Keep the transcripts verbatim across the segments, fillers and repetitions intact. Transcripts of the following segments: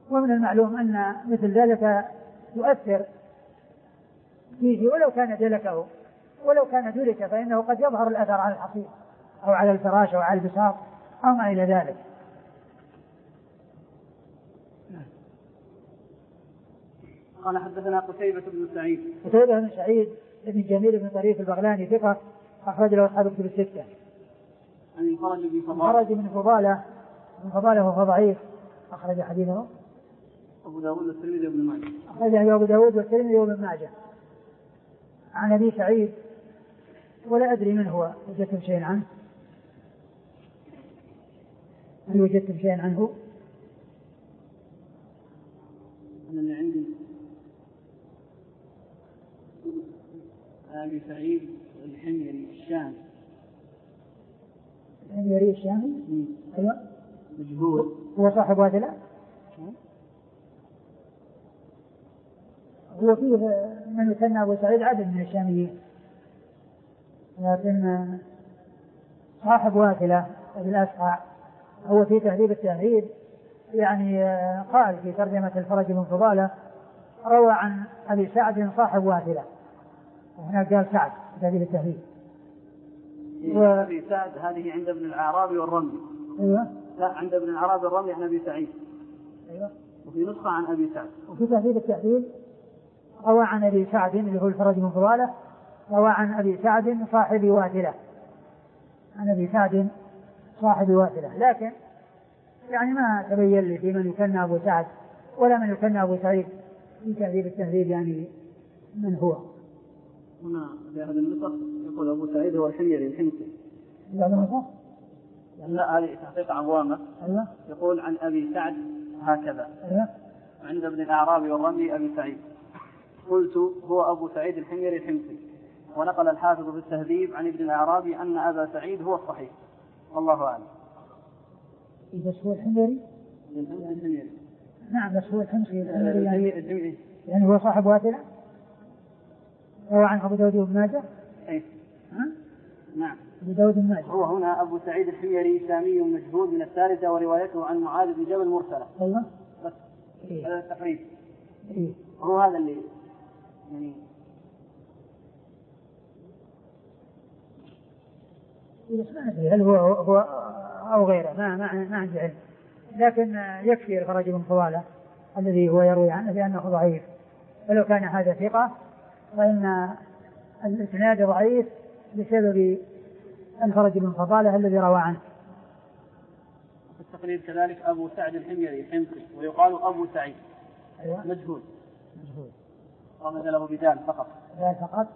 ومن المعلوم أن مثل ذلك يؤثر فيه ولو كان دلكه، ولو كان دلك فإنه قد يظهر الأثر على الحصير أو على الفراش أو على البساط أو ما إلى ذلك. قال حدثنا قتيبة بن سعيد. قتيبة بن سعيد بن جميل بن طريف البغلاني ثقة أخرج له أصحاب الكتب الستة. عن الفرج بن فضالة. الفرج بن فضالة من فضالة وهو ضعيف أخرج حديثه أبو داود والترمذي وابن ماجه. أخرجه أبو داود والترمذي وابن ماجه. عن أبي سعيد ولا أدري من هو، وجدتم شيئا عنه؟ هل وجدتم شيئا عنه؟ أنا اللي عندي أبي سعيد الحميري الشامي. الحميري الشامي؟ أيوة. مجهول. هو صاحب واثلة؟ هو فيه من يسمى أبو سعيد عدد من الشاميين، لكن صاحب واثلة بالأسقع هو في تهذيب التهذيب يعني قال في ترجمة الفرج بن فضالة روى عن أبي سعد صاحب واثلة، وهنا قال سعد في تهذيب التهذيب. و... أبي سعد هذه عند ابن الأعرابي والرملي. أيوة. لا، عند ابن الأعرابي والرملي عن أبي سعيد. أيوة. وفي نسخة عن أبي سعد. وفي تهذيب التهذيب روى عن أبي سعد اللي هو الفرج بن فضالة روى عن أبي سعد صاحب واثلة، عن أبي سعد صاحب واثلة، لكن يعني ما تبين لي في من يكنى أبو سعد ولا من يكنى أبو سعيد في تهذيب التهذيب يعني من هو. هنا في هذا النسخ يقول أبو سعيد هو الحميري الحمصي. هذا النسخ؟ لا، هذه تحقيق عوامة. أيوة. يقول عن أبي سعد هكذا. أيوة. عند ابن الأعرابي والرملي أبي سعيد. قلت هو أبو سعيد الحميري الحمصي. ونقل الحافظ في التهذيب عن ابن الأعرابي أن أبا سعيد هو الصحيح، والله أعلم. بس هو الحميري؟ الحميري. نعم، بس هو الحمصي الحميري يعني, يعني, يعني هو صاحب واثلة. هو عن أبو داود بن ماجه. أي. ها؟ نعم. أبو داود بن ماجه. هو هنا أبو سعيد الحميري سامي مجهول من الثالثة، وروايته عن معاذ بن جبل مرسلة. أيوة. بس. إيه. هذا التقريب. إيه. هو هذا اللي يعني. بس ما أدري هل هو هو أو غيره، ما ما ما عندي علم، لكن يكفي الفرج بن فضالة الذي هو يروي عنه بأنه ضعيف، ولو كان هذا ثقة فإن الإسناد ضعيف بسبب الفرج بن فضالة الذي روى عنه. في التقريب كذلك أبو سعد الحميري الحمصي، ويقال أبو سعيد. أيوة. مجهول. مجهول. رمز له بدال فقط. بدال فقط.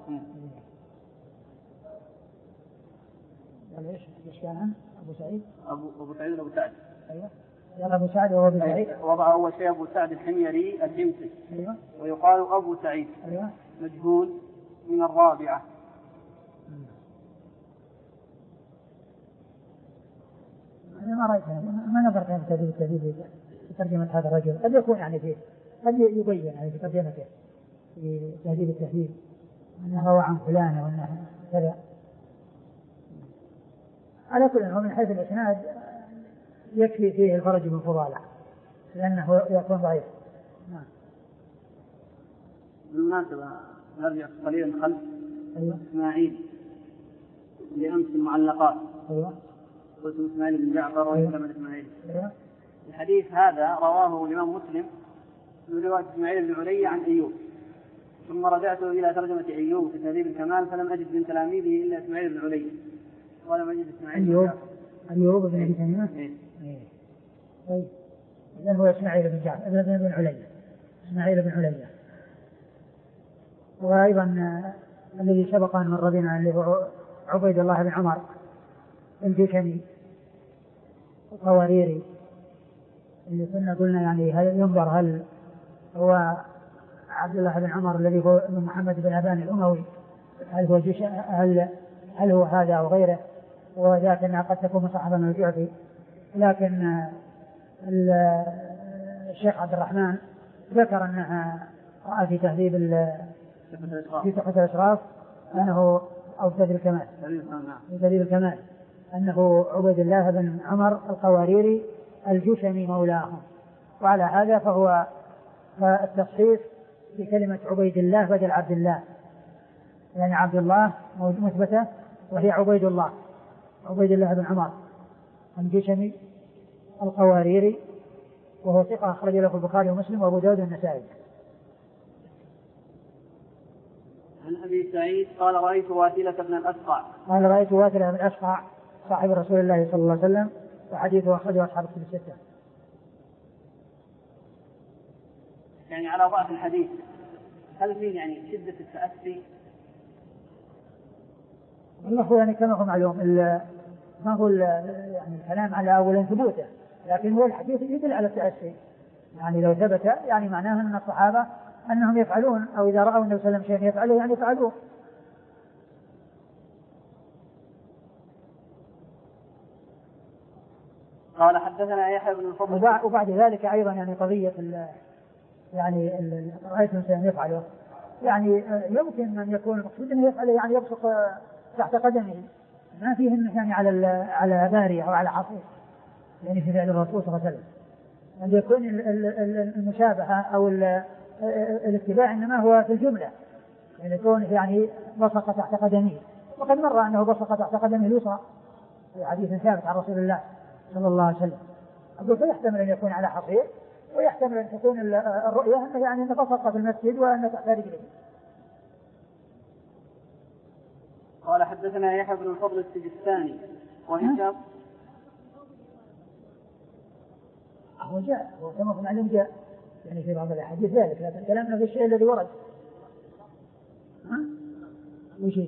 ليش ايش كان عنه ابو سعيد؟ ابو ابو سعيد ابو سعد. ايوه. يلا ابو سعد وهو ابو سعيد. وضع اول شيء ابو سعد الحميري الحمصي. ايوه. ويقال ابو سعيد. ايوه. مجهول من الرابعه. انا ما رايت ما نظرت في تهذيب التهذيب في ترجمه هذا الرجل، قد يكون يعني فيه قد يبين يعني في ترجمته في تهذيب التهذيب انه روى عن فلان وانه كذا. على كل هو من حيث الإسناد يكفي فيه الفرج بن فضالة لأنه يكون ضعيف. نعم. بالمناسبة نرجع قليلا خلف. أيوة. إسماعيل لأمس المعلقات. أيوة. قلت إسماعيل بن جعفر وإسماعيل أيوة. إسماعيل. أيوة. الحديث هذا رواه الإمام مسلم من رواية إسماعيل بن علي عن أيوب، ثم رجعت إلى ترجمة أيوب في تهذيب الكمال فلم أجد من تلاميذه إلا إسماعيل بن علي ولم أجد إسماعيل أيوب. أيوب بن أبي تميمة. إيه. طيب. إذن هو إسماعيل بن جعفر بن علي. إسماعيل بن علي. وأيضا الذي سبق أن مر بنا اللي هو عبيد الله بن عمر الجشمي القواريري اللي كنا قلنا يعني هل ينظر هل هو عبد الله بن عمر الذي هو ابن محمد بن أبان الأموي هل هو جش هل هل هو هذا أو غيره، وذاك أنها قد تكون مصاحبة من الجعفي، لكن الشيخ عبد الرحمن ذكر أنها رأى في تهذيب في تحفة الأشراف أنه أو تهذيب الكمال في تهذيب الكمال أنه عبيد الله بن عمر القواريري الجشمي مولاهم وعلى هذا فهو التصحيف في كلمة عبيد الله بدل عبد الله، يعني عبد الله مثبتة وهي عبيد الله، عبيد الله بن عمر الجشمي القواريري، وهو ثقة أخرج له البخاري ومسلم وأبو داود والنسائي. عن أبي سعيد قال رأيت واثلة بن الأسقع قال رأيت واثلة بن الأسقع صاحب رسول الله صلى الله عليه وسلم، وحديثه أخرجه أصحاب الكتب الستة. يعني على ضعف الحديث، هل فيه يعني شدة التأسي؟ والله هو يعني كما هو معلوم ما هو يعني الكلام على أولا ثبوته، لكن هو الحديث يدل على التأسي، يعني لو ثبت يعني معناه أن الصحابة أنهم يفعلون، أو إذا رأوا النبي صلى الله عليه وسلم شيئا يفعله يعني يفعلوه. قال حدثنا يحيى بن الفضل. وبعد ذلك أيضا يعني قضية يعني رأيتم شيئا يفعله، يعني يمكن أن يكون المقصود أنه يفعله يعني يبصق تحت قدمه، ما فيه يعني على على بارية أو على حصير، يعني في فعل الرسول صلى الله عليه وسلم أن يكون المشابهة أو الاتباع إنما هو في الجملة، يعني يكون يعني بصق تحت قدمه، وقد مر أنه بصق تحت قدمه اليسرى في حديث ثابت عن رسول الله صلى الله عليه وسلم. أقول فيحتمل أن يكون على حصير، ويحتمل أن تكون الرؤية أنه يعني أنه بصق في المسجد وأنه تحت رجله. قال حدثنا يحيى بن الفضل السجستاني وهشام. هو جاء هو كما في معلوم جاء يعني في بعض الأحاديث ذلك، لكن كلامنا في الشيء الذي ورد. ها؟ وشيء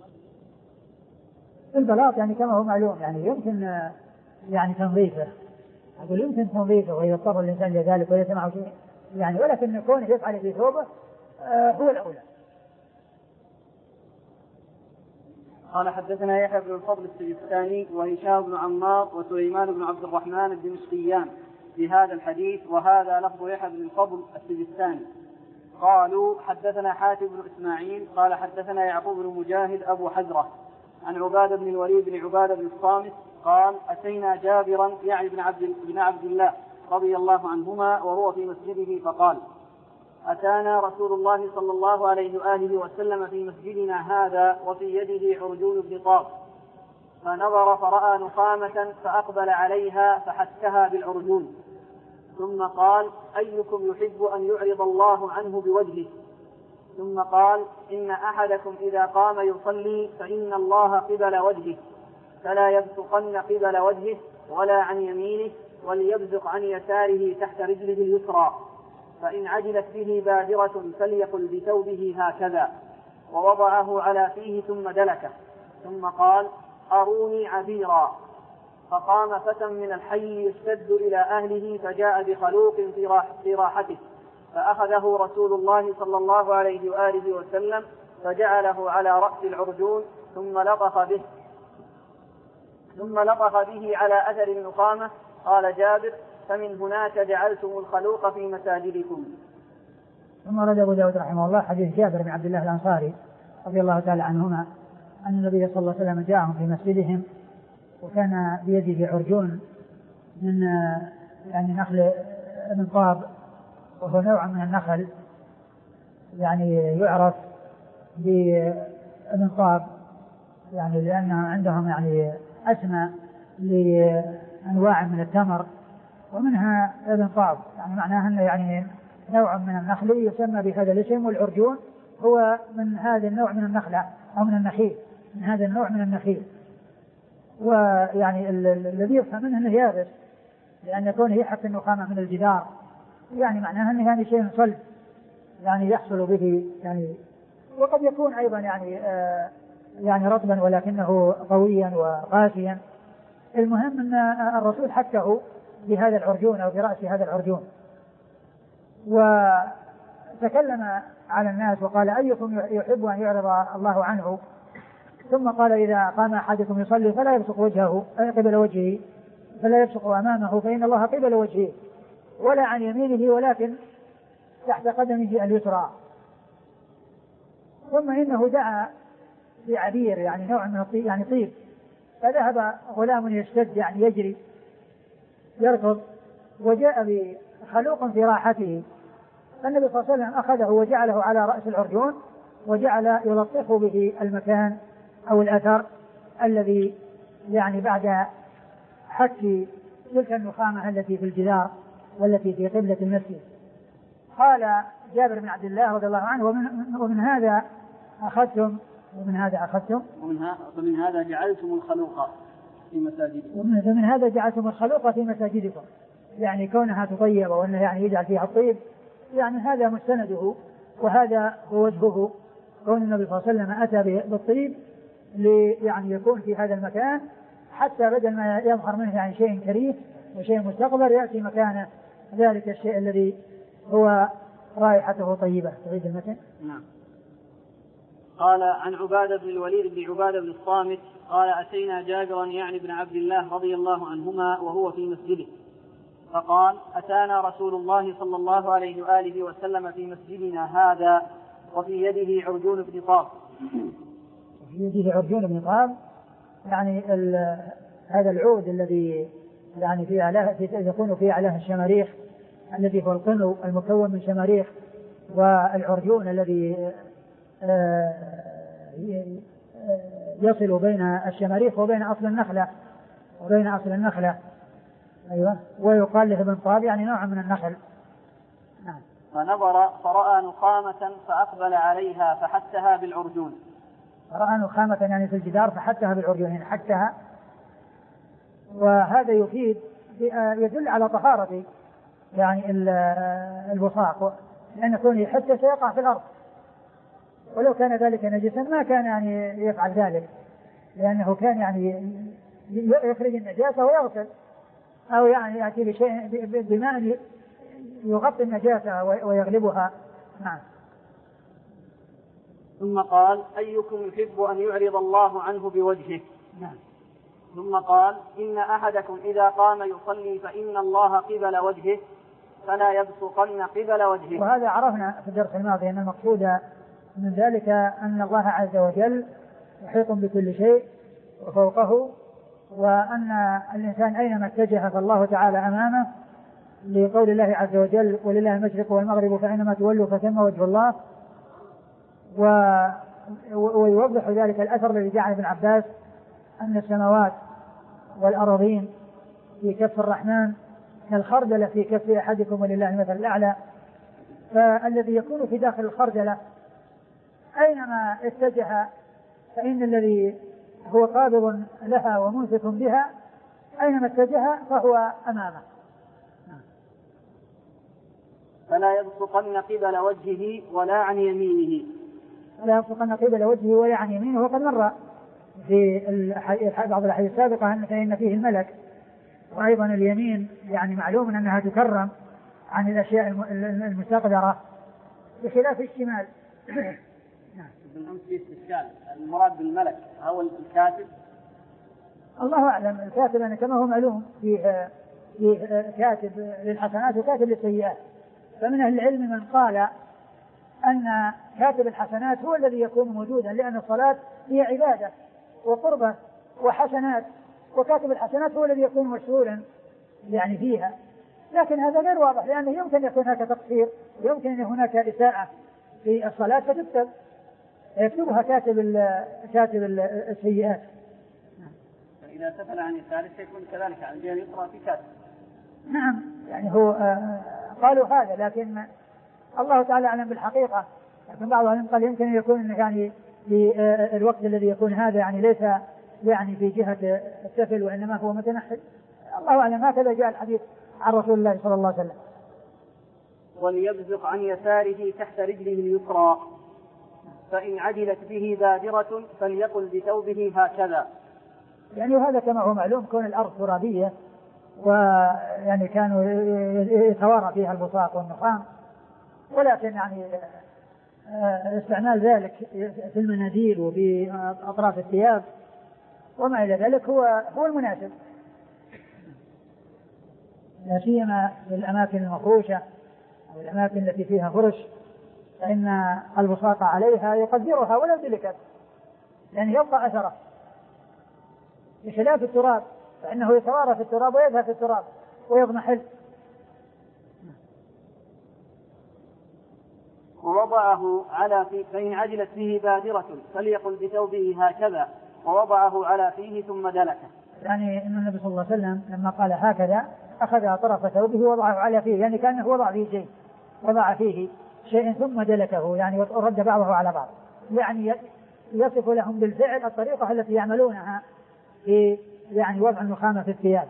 البلاط يعني كما هو معلوم يعني يمكن يعني تنظيفه، أقول يمكن تنظيفه وإذا اضطر الإنسان لذلك وإذا سمعه شيء يعني، ولكن كونه يفعل في ثوبه آه هو الأولى. قال حدثنا يحيى بن الفضل السجستاني وهشام بن عمار وسليمان بن عبد الرحمن الدمشقيان بهذا الحديث، وهذا لفظ يحيى بن الفضل السجستاني. قالوا حدثنا حاتم بن إسماعيل قال حدثنا يعقوب بن مجاهد أبو حزرة عن عبادة بن الوليد بن عبادة بن الصامت قال أتينا جابرا يعني بن عبد, بن عبد الله رضي الله عنهما وهو في مسجده فقال أتانا رسول الله صلى الله عليه وآله وسلم في مسجدنا هذا وفي يده عرجون بن طاب، فنظر فرأى نخامة فأقبل عليها فحكها بالعرجون، ثم قال أيكم يحب أن يعرض الله عنه بوجهه؟ ثم قال إن أحدكم إذا قام يصلي فإن الله قبل وجهه، فلا يبصقن قبل وجهه ولا عن يمينه، وليبزق عن يساره تحت رجله اليسرى، فإن عجلت به بادرة فليقل بثوبه هكذا، ووضعه على فيه ثم دلكه، ثم قال أروني عبيرا. فقام فتى من الحي يشتد إلى أهله فجاء بخلوق في راحته، فأخذه رسول الله صلى الله عليه وآله وسلم فجعله على رأس العرجون ثم لطخ به ثم لطخ به على أثر النخامة. قال جابر فمن هناك جعلتم الخلوق في مساجدكم. ثم رد أبو داود رحمه الله حديث جابر بن عبد الله الأنصاري رضي الله تعالى عنهما أن النبي صلى الله عليه وسلم جاءهم في مسجدهم وكان بيده عرجون من يعني نخل من طاب، وهو نوع من النخل يعني يعرف بالمنطاب، يعني لأن عندهم يعني أسماء لأنواع من التمر ومنها المنطاب، يعني معناها أنه يعني نوع من النخل يسمى بهذا الاسم، والعرجون هو من هذا النوع من النخلة أو من النخيل، من هذا النوع من النخيل. ويعني الذي يفهم منه أنه يابس، لأن يكون يحك النخامة من الجدار، يعني معناها أنه يعني شيء صلب يعني يحصل به يعني، وقد يكون أيضا يعني آه يعني رطبا ولكنه قويا وقاسيا. المهم أن الرسول حكه بهذا العرجون أو برأس هذا العرجون، وتكلم على الناس وقال أيكم يحب أن يعرض الله عنه؟ ثم قال إذا قام أحدكم يصلي فلا يبصق وجهه قبل وجهه، فلا يبصق أمامه فإن الله قبل وجهه، ولا عن يمينه ولكن تحت قدمه اليسرى. ثم إنه دعا بعبير يعني نوع من الطيب يعني طيب، فذهب غلام يشتد يعني يجري يركض، وجاء خلوق في راحته. فالنبي صلى الله عليه وسلم أخذه وجعله على رأس العرجون وجعل يلطخ به المكان أو الأثر الذي يعني بعد حك تلك النخامة التي في الجدار والتي في قبلة المسجد. قال جابر بن عبد الله رضي الله عنه ومن, ومن هذا أخذتم ومن هذا أخذتم ومن هذا جعلتم الخلوق في مساجدكم ومن هذا جعلتم الخلوق في مساجدكم، يعني كونها تطيب وأنه يعني يجعل فيها الطيب، يعني هذا مستنده وهذا هو وجهه، كون النبي صلى الله عليه وسلم أتى بالطيب يعني يكون في هذا المكان حتى بدل ما يظهر منه يعني شيء كريه وشيء مستقبل يأتي مكانه ذلك الشيء الذي هو رائحته طيبة. تريد المتن؟ نعم. قال عن عبادة بن الوليد بن عبادة بن الصامت قال أتينا جابرا يعني بن عبد الله رضي الله عنهما وهو في مسجده فقال أتانا رسول الله صلى الله عليه وآله وسلم في مسجدنا هذا وفي يده عرجون بن طاب. وفي يده عرجون بن طاب يعني هذا العود الذي يعني في أعلاه يكون في أعلاه الشماريخ الذي هو القنو المكون من شماريخ، والعرجون الذي يصل بين الشماريخ وبين أصل النخلة وبين أصل النخلة أيوة، ويقال له ابن طاب يعني نوع من النخل. نعم. فنظر فرأى نخامة فأقبل عليها فحتها بالعرجون. رأى نخامة يعني في الجدار فحتها بالعرجون يعني حتها، وهذا يفيد يدل على طهارة يعني البصاق، لأن كونه يحتى سيقع في الأرض، ولو كان ذلك نجسا ما كان يعني يفعل ذلك، لأنه كان يعني يخرج النجاسة ويغسل أو يعني يأتي بشيء بماء يغطي النجاسة ويغلبها. نعم. ثم قال أيكم يحب أن يعرض الله عنه بوجهه؟ نعم. ثم قال إن أحدكم إذا قام يصلي فإن الله قبل وجهه فلا يبصقن قبل وجهه. وهذا عرفنا في الدرس الماضي أن المقصود من ذلك أن الله عز وجل محيط بكل شيء وفوقه، وأن الإنسان أينما اتجه فالله تعالى أمامه، لقول الله عز وجل ولله المشرق والمغرب فأينما تولوا فثم وجه الله. ويوضح ذلك الأثر الذي جاء عن ابن عباس أن السماوات والأراضين في كف الرحمن كالخردلة في كف أحدكم ولله المثل الأعلى. فالذي يكون في داخل الخردلة أينما اتجه فإن الذي هو قابض لها وممسك بها أينما اتجه فهو أمامه. فلا يبصقن قبل وجهه ولا عن يمينه. فلا يبصقن قبل وجهه ولا عن يمينه. وقد مر في بعض الأحاديث السابقة أن فإن فيه الملك، وأيضا اليمين يعني معلوم أنها تكرم عن الأشياء المستقدرة بخلاف الشمال. نعم. بالأمس في استشكال المراد بالملك أو الكاتب؟ الله أعلم. الكاتب يعني كما هو معلوم في في كاتب للحسنات وكاتب للسيئات، فمن أهل العلم من قال أن كاتب الحسنات هو الذي يكون موجودا، لأن الصلاة هي عبادة وقربة وحسنات، وكاتب الحسنات هو الذي يكون مشهورا يعني فيها. لكن هذا غير واضح، لأنه يمكن أن يكون هناك تقصير ويمكن أن هناك إساءة في الصلاة فتكتب يكتبها كاتب كاتب السيئات. فإذا سفل عن يساره سيكون كذلك على الجهة اليسرى في كاتب. نعم. يعني هو آه قالوا هذا، لكن الله تعالى أعلم بالحقيقة. لكن بعضهم قال يمكن أن يكون يعني في آه الوقت الذي يكون هذا يعني ليس يعني في جهة السفل وإنما هو متنحل. الله أعلم. هكذا جاء الحديث عن رسول الله صلى الله عليه وسلم. وليبزق عن يساره تحت رجله اليسرى، فإن عدلت به بادرة فليقل بثوبه هكذا. يعني وهذا كما هو معلوم كون الأرض ترابية، ويعني كانوا يتوارى فيها البصاق والنخام، ولكن يعني استعمال ذلك في المناديل وفي أطراف الثياب وما إلى ذلك هو هو المناسب، لا سيما في الأماكن المفروشة أو الأماكن التي فيها فرش، فإن البصاق عليها يقدرها ولو دلكت، يعني يبقى أثره، بخلاف التراب فإنه يتوارى في التراب ويذهب في التراب ويضمحل. ووضعه على فيه، فإن عجلت به بادرة فليقل بثوبه هكذا، ووضعه على فيه ثم دلكه. يعني أن النبي صلى الله عليه وسلم لما قال هكذا أخذ طرف ثوبه ووضعه على فيه، يعني كأنه وضع فيه شيء، وضع فيه شيء ثم دلكه، يعني ورد بعضه على بعض، يعني يصف لهم بالفعل الطريقة التي يعملونها في يعني وضع النخامة في الثياب.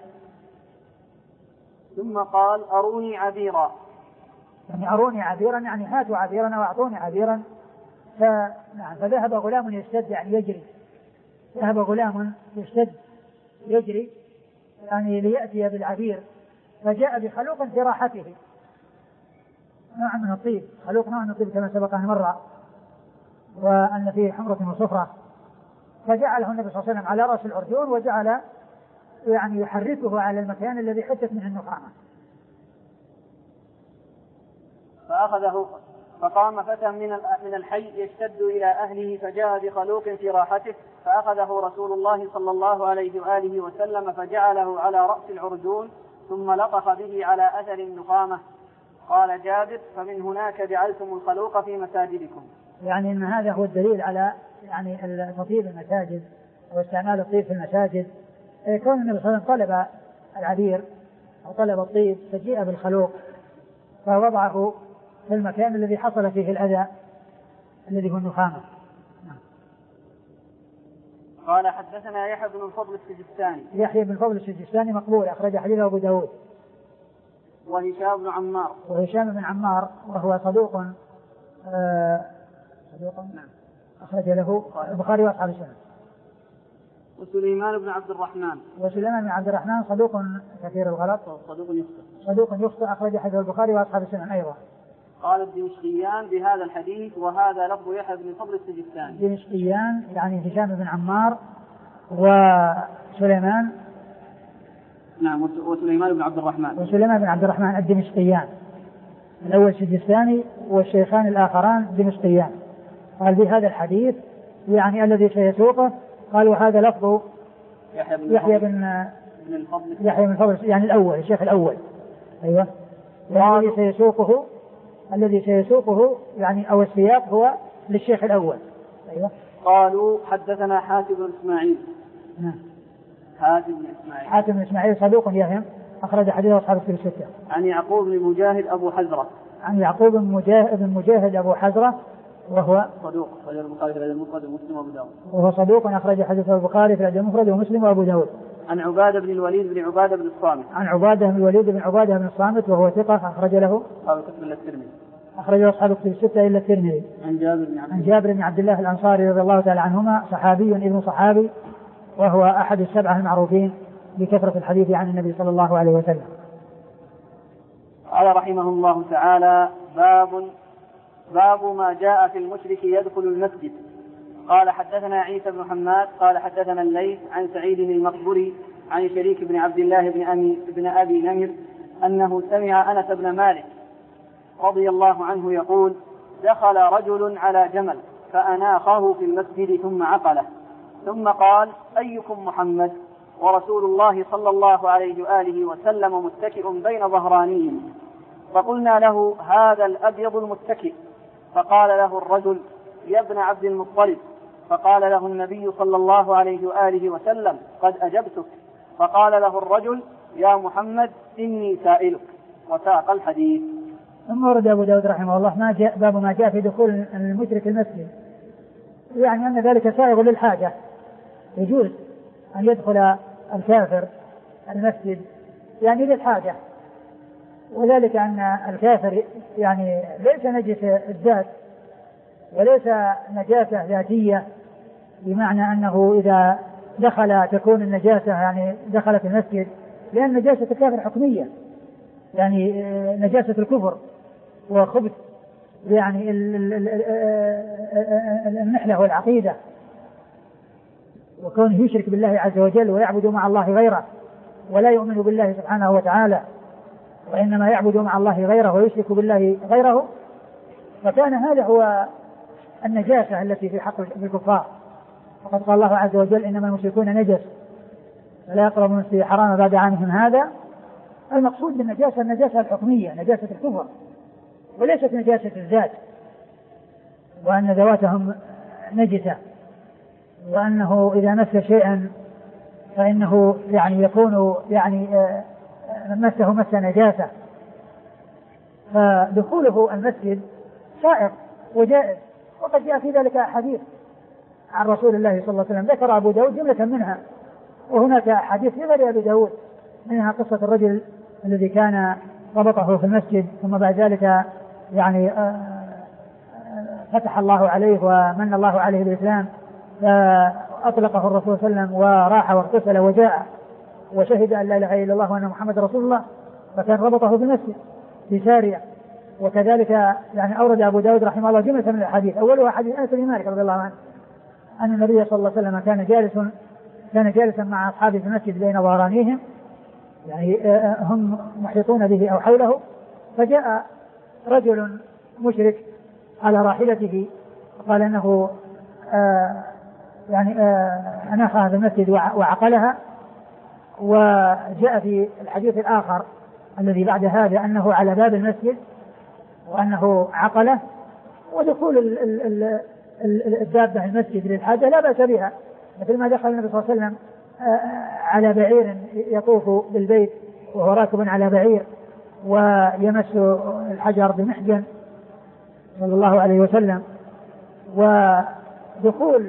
ثم قال أروني عبيرا، يعني أروني عبيرا يعني هاتوا عبيرا وأعطوني عبيرا. فنعم فذهب غلام يشتد يعني يجري، ذهب غلام يشتد يجري يعني ليأتي بالعبير، فجاء بخلوق في راحته، نوع من الطيب، خلوق نوع من الطيب كما سبق أن مر وأن فيه حمرة وصفرة، فجعله النبي صلى الله عليه وسلم على رأس العرجون وجعل يعني يحركه على المكان الذي حدث منه النخامة. فأخذه فقام فتى من الحي يشتد إلى أهله فجاء بخلوق في راحته، فأخذه رسول الله صلى الله عليه وآله وسلم فجعله على رأس العرجون ثم لطخ به على أثر النخامة. قال جابر فمن هناك جعلتم الخلوق في مساجدكم. يعني أن هذا هو الدليل على يعني تطيب المساجد واستعمال الطيب في المساجد. كون النبي صلى الله عليه وسلم طلب العبير أو طلب الطيب فجيء بالخلوق فوضعه في المكان الذي حصل فيه الأذى الذي هو النخامة. قال حدثنا يحيى بن الفضل السجستاني. يحيى بن الفضل السجستاني مقبول، أخرج حديثه أبو داود. وهشام بن عمار. وهشام بن عمار وهو صدوق آه صدوق نعم أخرج له البخاري وأصحاب السنن. وسليمان بن عبد الرحمن. وسليمان بن عبد الرحمن صدوق كثير الغلط. صدوق يخطئ. صدوق يخطئ أخرج حديثه البخاري وأصحاب السنن أيضا. قال الدمشقيان بهذا الحديث وهذا لفظ يحيى بن الفضل السجستاني. الدمشقيان يعني هشام بن عمار وسليمان نعم وسليمان بن عبد الرحمن. وسليمان بن عبد الرحمن الدمشقيان، الأول سجستاني والشيخان الآخران دمشقيان. قال بهذا الحديث يعني الذي سيسوقه، قال وهذا لفظ يحيى بن يحيى بن الفضل يحيى بن الفضل يعني الأول الشيخ الأول أيوة الذي سيسوقه الذي سيسوقه يعني أو السياق هو للشيخ الأول. أيوة. قالوا حدثنا حاتم بن إسماعيل. نعم. حاتم بن إسماعيل. حاتم بن إسماعيل صدوق يهم أخرج حديثه أصحاب الكتب الستة. عن يعقوب بن مجاهد أبو حزرة. عن يعقوب بن مجاهد بن مجاهد أبو حزرة وهو صدوق أخرج البخاري في الأدب المفرد ومسلم وأبو داود. وهو صدوق أخرج حديثه البخاري في الأدب المفرد ومسلم وأبو داود. عن عبادة بن الوليد بن عبادة بن الصامت. عن عبادة بن الوليد بن عبادة بن الصامت وهو ثقة أخرج له أصحاب الكتب إلا الترمذي. أخرجه أصحاب الكتب الستة إلا الترمذي. عن جابر بن عبد عن جابر بن عبد الله الأنصاري رضي الله تعالى عنهما صحابي ابن صحابي وهو أحد السبعة المعروفين بكثرة الحديث عن النبي صلى الله عليه وسلم. قال رحمه الله تعالى باب باب ما جاء في المشرك يدخل المسجد. قال حدثنا عيسى بن حماد قال حدثنا الليث عن سعيد المقبري عن شريك بن عبد الله بن أبي, بن أبي نمر أنه سمع أنس بن مالك رضي الله عنه يقول دخل رجل على جمل فأناخه في المسجد ثم عقله ثم قال أيكم محمد ورسول الله صلى الله عليه وآله وسلم متكئ بين ظهرانيهم، فقلنا له هذا الأبيض المتكئ، فقال له الرجل يا ابن عبد المطلب، فقال له النبي صلى الله عليه وآله وسلم قد أجبتك، فقال له الرجل يا محمد إني سائلك، وساق الحديث. ثم ورد أبو داود رحمه الله ما جاء باب ما جاء في دخول المشرك المسجد، يعني أن ذلك سائغ للحاجة، يجوز أن يدخل الكافر المسجد يعني للحاجة، وذلك أن الكافر يعني ليس نجس الذات وليس نجاسة ذاتية، بمعنى أنه إذا دخل تكون النجاسة يعني دخلت المسجد، لأن نجاسة الكافر حكمية، يعني نجاسة الكفر وخبث يعني النحلة والعقيدة، وكونه يشرك بالله عز وجل ويعبد مع الله غيره ولا يؤمن بالله سبحانه وتعالى، وإنما يعبد مع الله غيره ويشرك بالله غيره، فكان هذا هو النجاسة التي في حق الكفار. وقد قال الله عز وجل إنما المشركون نجس فلا يقربوا المسجد الحرام بعد عامهم هذا. المقصود بالنجاسة النجاسة الحكمية، نجاسة الكفر، وليست نجاسة الذات، وأن ذواتهم نجسة، وأنه إذا مس شيئا فإنه يعني يكون يعني مسه مس نجاسة، فدخوله المسجد سائغ وجائز. وقد جاء في ذلك أحاديث عن رسول الله صلى الله عليه وسلم، ذكر أبو داود جملة منها، وهناك أحاديث في غير أبي داود، منها قصة الرجل الذي كان ربطه في المسجد ثم بعد ذلك يعني فتح الله عليه ومن الله عليه بالإسلام، فأطلقه الرسول صلى الله عليه وسلم وراح واغتسل وجاء وشهد أن لا إله إلا الله وأن محمد رسول الله، فكان ربطه في المسجد في سارية. وكذلك يعني أورد أبو داود رحمه الله جملة من الحديث، أولها حديث أنس بن مالك رضي الله عنه أن النبي صلى الله عليه وسلم كان جالس كان جالسا مع أصحابه في المسجد بين ظهرانيهم، يعني هم محيطون به أو حوله، فجاء رجل مشرك على راحلته قال أنه آه يعني آه أناخها في المسجد وعقلها. وجاء في الحديث الآخر الذي بعد هذا أنه على باب المسجد وأنه عقله. ودخول الدابة المسجد للحاجة لا بأس بها، مثل ما دخل النبي صلى الله عليه وسلم على بعير يطوف بالبيت وهو راكب على بعير ويمس الحجر بمحجن صلى الله عليه وسلم. ودخول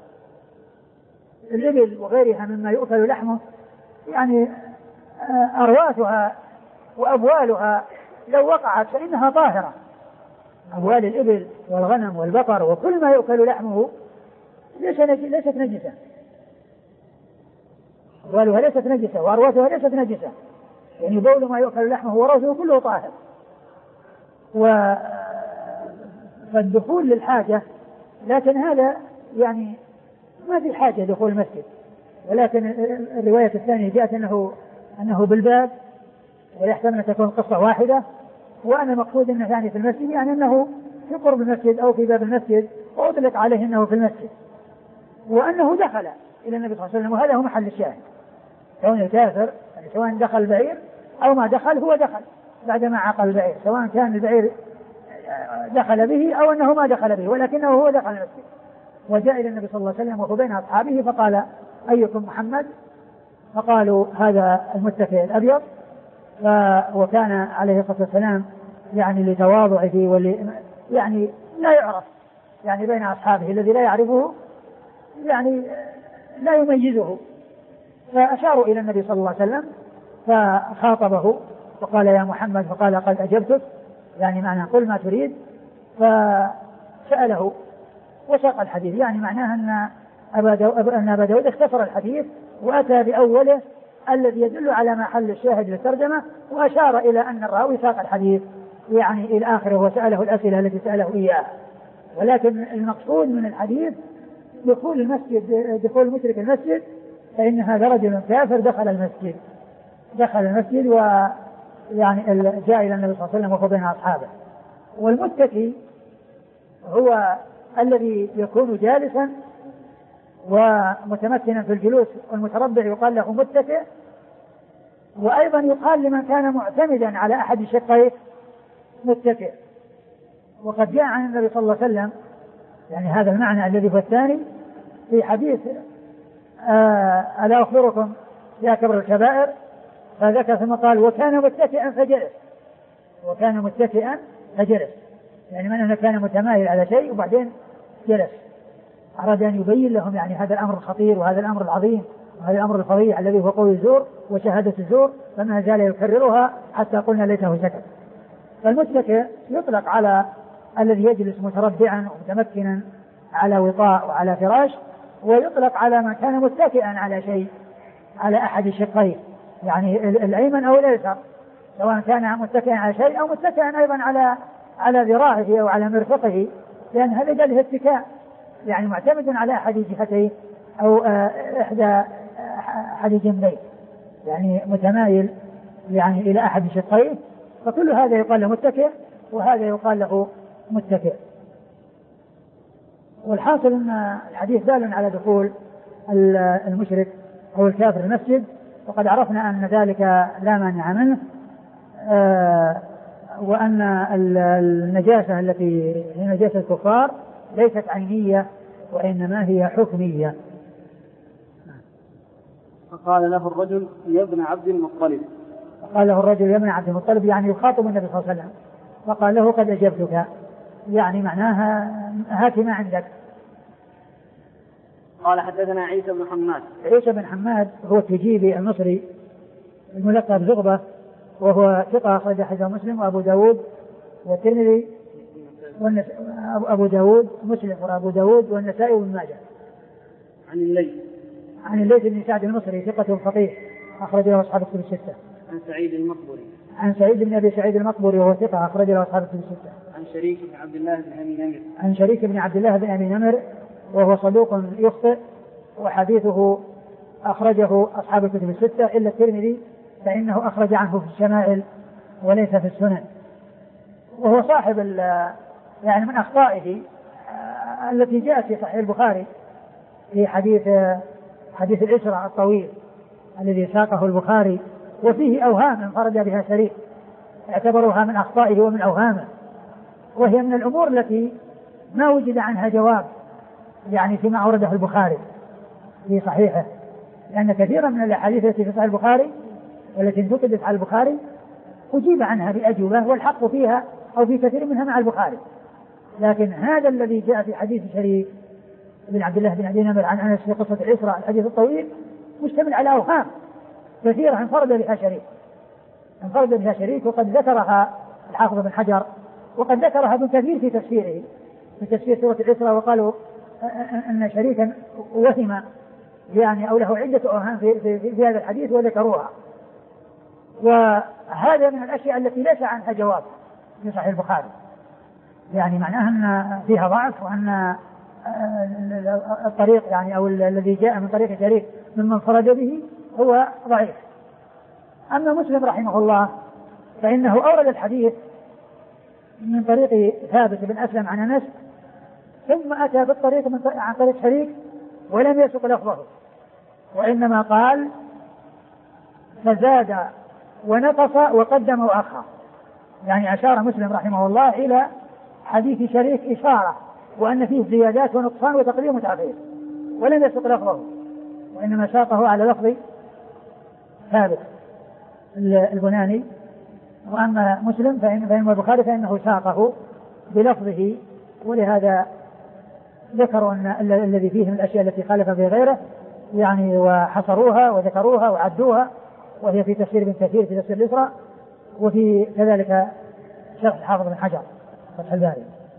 الإبل وغيرها مما يؤكل لحمه يعني أرواتها وأبوالها لو وقعت فإنها طاهرة، أبوال الإبل والغنم والبقر وكل ما يؤكل لحمه ليست نجسة، أبوالها ليست نجسة وأرواتها ليست نجسة، يعني بول ما يؤكل لحمه وروثه كله طاهر. و فالدخول للحاجة، لكن هذا يعني ما في حاجة دخول المسجد، ولكن الرواية الثانية جاءت أنه أنه بالباب، ويحتمل أن تكون قصة واحدة، وأنا مقصود أنه يعني في المسجد يعني أنه في قرب المسجد أو في باب المسجد، وأطلق عليه أنه في المسجد، وأنه دخل إلى النبي صلى الله عليه وسلم، وهذا هو محل الشاهد. كون الكافر يعني سواء دخل البعير أو ما دخل هو دخل بعدما عقل البعير، سواء كان البعير دخل به أو أنه ما دخل به، ولكنه هو دخل المسجد. وجاء إلى النبي صلى الله عليه وسلم وهو بين أصحابه فقال أيكم محمد؟ فقالوا هذا المتكئ الأبيض. وكان عليه الصلاة والسلام يعني لتواضعه ول يعني لا يعرف يعني بين أصحابه، الذي لا يعرفه يعني لا يميزه، فأشاروا إلى النبي صلى الله عليه وسلم فخاطبه وقال يا محمد، فقال قد أجبتك، يعني معنى قل ما تريد. فسأله وساق الحديث، يعني معناها أن أبا داود, أن أبا داود اختصر الحديث وأتى بأوله الذي يدل على محل الشاهد للترجمة، وأشار إلى أن الراوي ساق الحديث يعني إلى آخره وسأله الأسئلة التي سأله إياها. ولكن المقصود من الحديث دخول المسجد، دخول المشرك المسجد، فإن هذا رجل كافر دخل المسجد دخل المسجد ويعني جاء إلى النبي صلى الله عليه وسلم وهو بين أصحابه. والمتكي هو الذي يكون جالسا ومتمكنا في الجلوس، والمتربع يقال له متكئ. وأيضا يقال لمن كان معتمدا على أحد شقيه متكئ. وقد جاء عن النبي صلى الله عليه وسلم يعني هذا المعنى الذي هو الثاني في حديث آه ألا أخبركم بأكبر الكبائر، فذكر ثم قال وكان متكئا فجلس، وكان متكئا فجلس، يعني من أنه كان متمايل على شيء وبعدين جلس. أراد أن يبين لهم يعني هذا الأمر الخطير وهذا الأمر العظيم وهذا الأمر الفظيع الذي هو قول الزور وشهادة الزور، فما زال يكررها حتى قلنا ليته سكت. فالمتكئ يطلق على الذي يجلس متربعا ومتمكنا على وطاء وعلى فراش، ويطلق على من كان متكئا على شيء على أحد الشقين، يعني الأيمن أو الأيسر، سواء كان متكئا على شيء أو متكئا أيضا على على ذراعه أو على مرفقه، لأن هذا جاله اتكاء، يعني معتمد على أحد جهتيه أو إحدى أحد جنبيه، يعني متمايل يعني إلى أحد شقيه، فكل هذا يقال له متكئ وهذا يقال له متكئ. والحاصل أن الحديث دال على دخول المشرك أو الكافر المسجد، وقد عرفنا أن ذلك لا مانع منه، آه وأن النجاسة التي هي نجاسة الكفار ليست عينية وإنما هي حكمية. فقال له الرجل يا ابن عبد المطلب قال له الرجل يا ابن عبد المطلب يعني يخاطب النبي صلى الله عليه وسلم، فقال له قد أجبتك، يعني معناها هات ما عندك. قال حدثنا عيسى بن حماد. عيسى بن حماد هو التجيبي المصري الملقب زغبة، وهو ثقة أخرج حديثه مسلم وأبو داود والترمذي والنس... أبو داود مسلم وأبو داود والنسائي وابن ماجه. عن الليث عن الليث بن سعد المصري ثقة فقيه أخرج له أصحاب الكتب الستة. عن سعيد المقبري. عن سعيد بن أبي سعيد المقبري وهو ثقة أخرج له أصحاب الكتب الستة. عن شريك بن عبد الله بن أبي نمر. عن شريك بن عبد الله بن أبي نمر وهو صدوق يخطئ وحديثه أخرجه أصحاب الكتب الستة إلا الترمذي فإنه أخرج عنه في الشمائل وليس في السنن. وهو صاحب يعني من أخطائه التي جاءت في صحيح البخاري في حديث حديث الإسراء الطويل الذي ساقه البخاري وفيه أوهام انفرد بها شريك اعتبروها من أخطائه ومن أوهامه، وهي من الأمور التي ما وجد عنها جواب يعني فيما أورده البخاري في صحيحه، لأن كثيرا من الأحاديث التي في صحيح البخاري والتي انتقدت على البخاري أجيب عنها بأجوبة والحق فيها أو في كثير منها مع البخاري، لكن هذا الذي جاء في حديث شريك بن عبد الله بن أبي نمر عن أنس في قصة الإسراء الحديث الطويل مشتمل على أوهام كثيرة انفرد بها شريك انفرد بها شريك وقد ذكرها الحافظ بن حجر وقد ذكرها ابن كثير في تفسيره في تفسير سورة الإسراء، وقالوا أن شريكا وهم يعني أو له عدة أوهام في, في, في, في هذا الحديث وذكروها، وهذا من الأشياء التي ليس عنها جواب في صحيح البخاري، يعني معناها أن فيها ضعف وأن الطريق يعني أو الذي جاء من طريق شريك ممن انفرد به هو ضعيف. أما مسلم رحمه الله فإنه أورد الحديث من طريق ثابت بن أسلم عن أنس ثم أتى بالطريق من عن طريق شريك ولم يسق لفظه، وإنما قال فزاد ونقص وقدم وأخر، يعني أشار مسلم رحمه الله إلى حديث شريك إشارة وأن فيه زيادات ونقصان وتقديم وتأخير ولم يسق لفظه، وإنما ساقه على لفظ ثابت البناني. وأما مسلم فإن البخاري فإنه ساقه بلفظه، ولهذا ذكروا أن الذي فيه من الأشياء التي خالف في غيره يعني وحصروها وذكروها وعدوها، وهي في تفسير ابن كثير في تفسير الإسراء وفي كذلك شرح الحافظ بن حجر فتح الباري.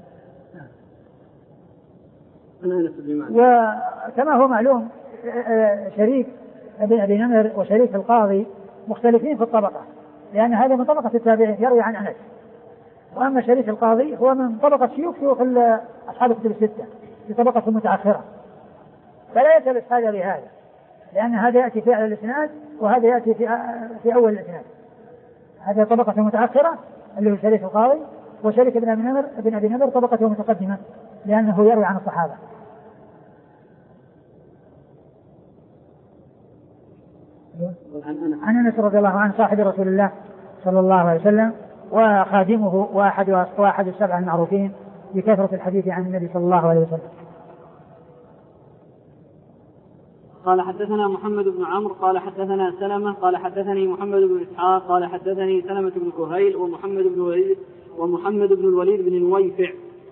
وكما هو معلوم شريك ابن أبي نمر وشريك القاضي مختلفين في الطبقة، لأن هذا من طبقة التابعين يروي عن أنس، وأما شريك القاضي هو من طبقة شيوخ شيوخ أصحاب الكتب الستة في طبقة متأخرة، فلا يلتبس هذا بهذا، لأن هذا يأتي في أعلى الإسناد وهذا يأتي في في أول الإسناد. هذه طبقة متأخرة اللي هو شريك القاضي، وشريك ابن أبي نمر ابن أبي نمر طبقته متقدمة لأنه يروي عن الصحابة. عن أنس رضي الله عنه صاحب رسول الله صلى الله عليه وسلم وخادمه وأحد واحد السبع المعروفين بكثرة الحديث عن النبي صلى الله عليه وسلم. قال حدثنا محمد بن عمرو قال حدثنا سلمة قال حدثني محمد بن إسحاق قال حدثني سلمة بن كهيل ومحمد بن الوليد ومحمد بن الوليد بن نويفع.